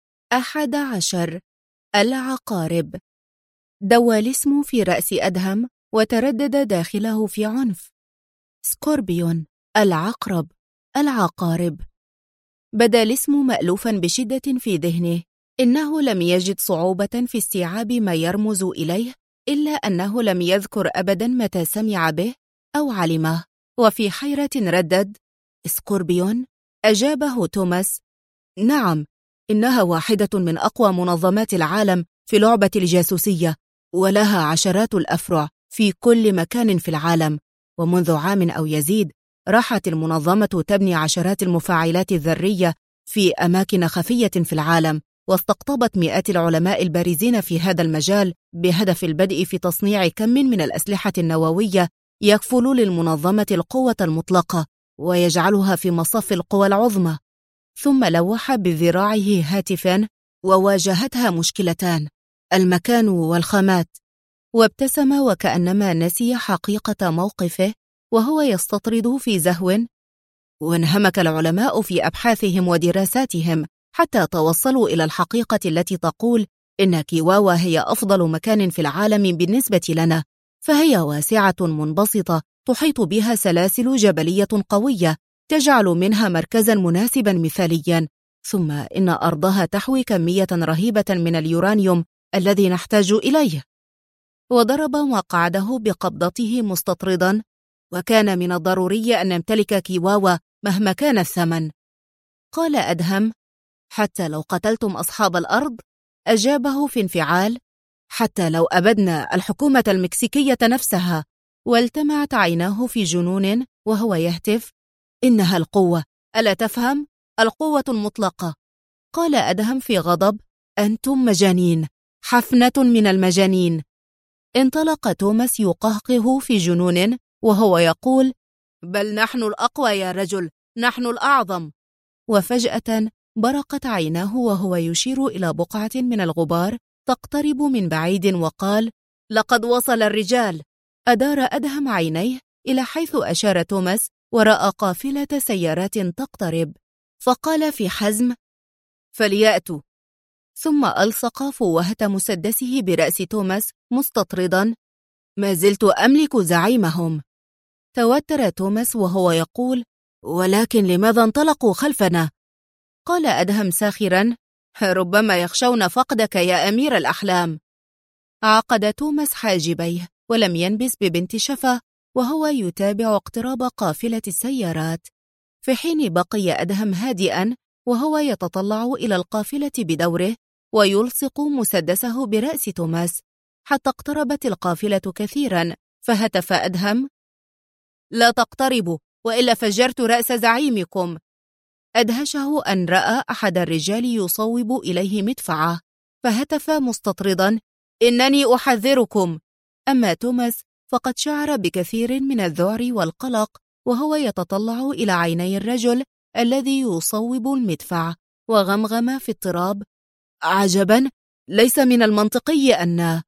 11. العقارب. دوى الاسم في رأس أدهم وتردد داخله في عنف. سكوربيون، العقرب، العقارب. بدا الاسم مألوفا بشدة في ذهنه. إنه لم يجد صعوبة في استيعاب ما يرمز إليه، إلا أنه لم يذكر أبدا متى سمع به أو علمه، وفي حيرة ردد: سكوربيون؟ أجابه توماس: نعم، إنها واحدة من أقوى منظمات العالم في لعبة الجاسوسية، ولها عشرات الأفرع في كل مكان في العالم، ومنذ عام أو يزيد راحت المنظمة تبني عشرات المفاعلات الذرية في أماكن خفية في العالم، واستقطبت مئات العلماء البارزين في هذا المجال بهدف البدء في تصنيع كم من الأسلحة النووية يكفل للمنظمة القوة المطلقة ويجعلها في مصاف القوى العظمى. ثم لوح بذراعه هاتفا وواجهتها مشكلتان: المكان والخامات. وابتسم وكأنما نسي حقيقة موقفه وهو يستطرد في زهو. وانهمك العلماء في أبحاثهم ودراساتهم حتى توصلوا إلى الحقيقة التي تقول إن كيواوا هي أفضل مكان في العالم بالنسبة لنا، فهي واسعة منبسطة تحيط بها سلاسل جبلية قوية تجعل منها مركزا مناسبا مثاليا، ثم إن أرضها تحوي كمية رهيبة من اليورانيوم الذي نحتاج إليه. وضرب مقعده بقبضته مستطردا: وكان من الضروري أن نمتلك كيواوا مهما كان الثمن. قال أدهم: حتى لو قتلتم أصحاب الأرض؟ أجابه في انفعال: حتى لو أبدنا الحكومة المكسيكية نفسها. والتمعت عيناه في جنون وهو يهتف: إنها القوة، ألا تفهم؟ القوة المطلقة. قال أدهم في غضب: أنتم مجانين، حفنة من المجانين. انطلق توماس يقهقه في جنون وهو يقول: بل نحن الأقوى يا رجل، نحن الأعظم. وفجأة برقت عيناه وهو يشير إلى بقعة من الغبار تقترب من بعيد وقال: لقد وصل الرجال. أدار أدهم عينيه إلى حيث أشار توماس ورأى قافلة سيارات تقترب، فقال في حزم: فليأتوا. ثم ألصق فوهة مسدسه برأس توماس مستطردا: ما زلت أملك زعيمهم. توتر توماس وهو يقول: ولكن لماذا انطلقوا خلفنا؟ قال أدهم ساخرا: ربما يخشون فقدك يا أمير الأحلام. عقد توماس حاجبيه ولم ينبس ببنت شفا وهو يتابع اقتراب قافلة السيارات، في حين بقي أدهم هادئا وهو يتطلع إلى القافلة بدوره ويلصق مسدسه برأس توماس، حتى اقتربت القافلة كثيرا، فهتف أدهم: لا تقتربوا وإلا فجرت رأس زعيمكم. أدهشه أن رأى أحد الرجال يصوب إليه مدفعه، فهتف مستطردا: إنني أحذركم. أما توماس فقد شعر بكثير من الذعر والقلق وهو يتطلع إلى عيني الرجل الذي يصوب المدفع، وغمغم في اضطراب: عجبا، ليس من المنطقي أن...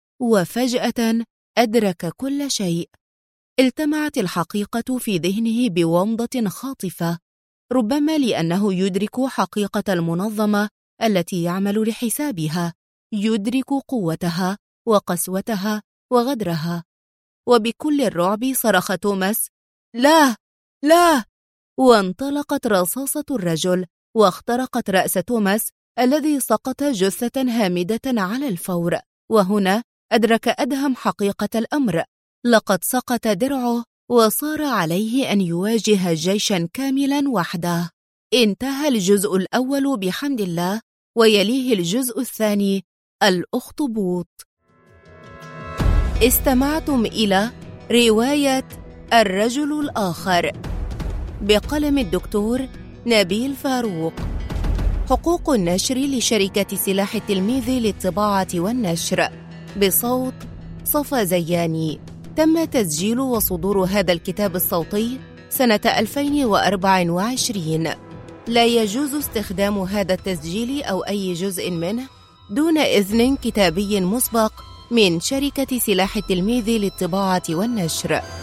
وفجأة أدرك كل شيء. التمعت الحقيقة في ذهنه بومضة خاطفة، ربما لأنه يدرك حقيقة المنظمة التي يعمل لحسابها، يدرك قوتها وقسوتها وغدرها. وبكل الرعب صرخ توماس: لا، لا! وانطلقت رصاصة الرجل واخترقت رأس توماس الذي سقط جثة هامدة على الفور. وهنا أدرك أدهم حقيقة الأمر، لقد سقط درعه وصار عليه أن يواجه جيشا كاملا وحده. انتهى الجزء الأول بحمد الله، ويليه الجزء الثاني الأخطبوط. استمعتم إلى رواية الرجل الآخر بقلم الدكتور نبيل فاروق. حقوق النشر لشركة سلاح التلميذ للطباعة والنشر، بصوت صفا زياني. تم تسجيل وصدور هذا الكتاب الصوتي سنة 2024. لا يجوز استخدام هذا التسجيل أو أي جزء منه دون إذن كتابي مسبق من شركة سلاح التلميذ للطباعة والنشر.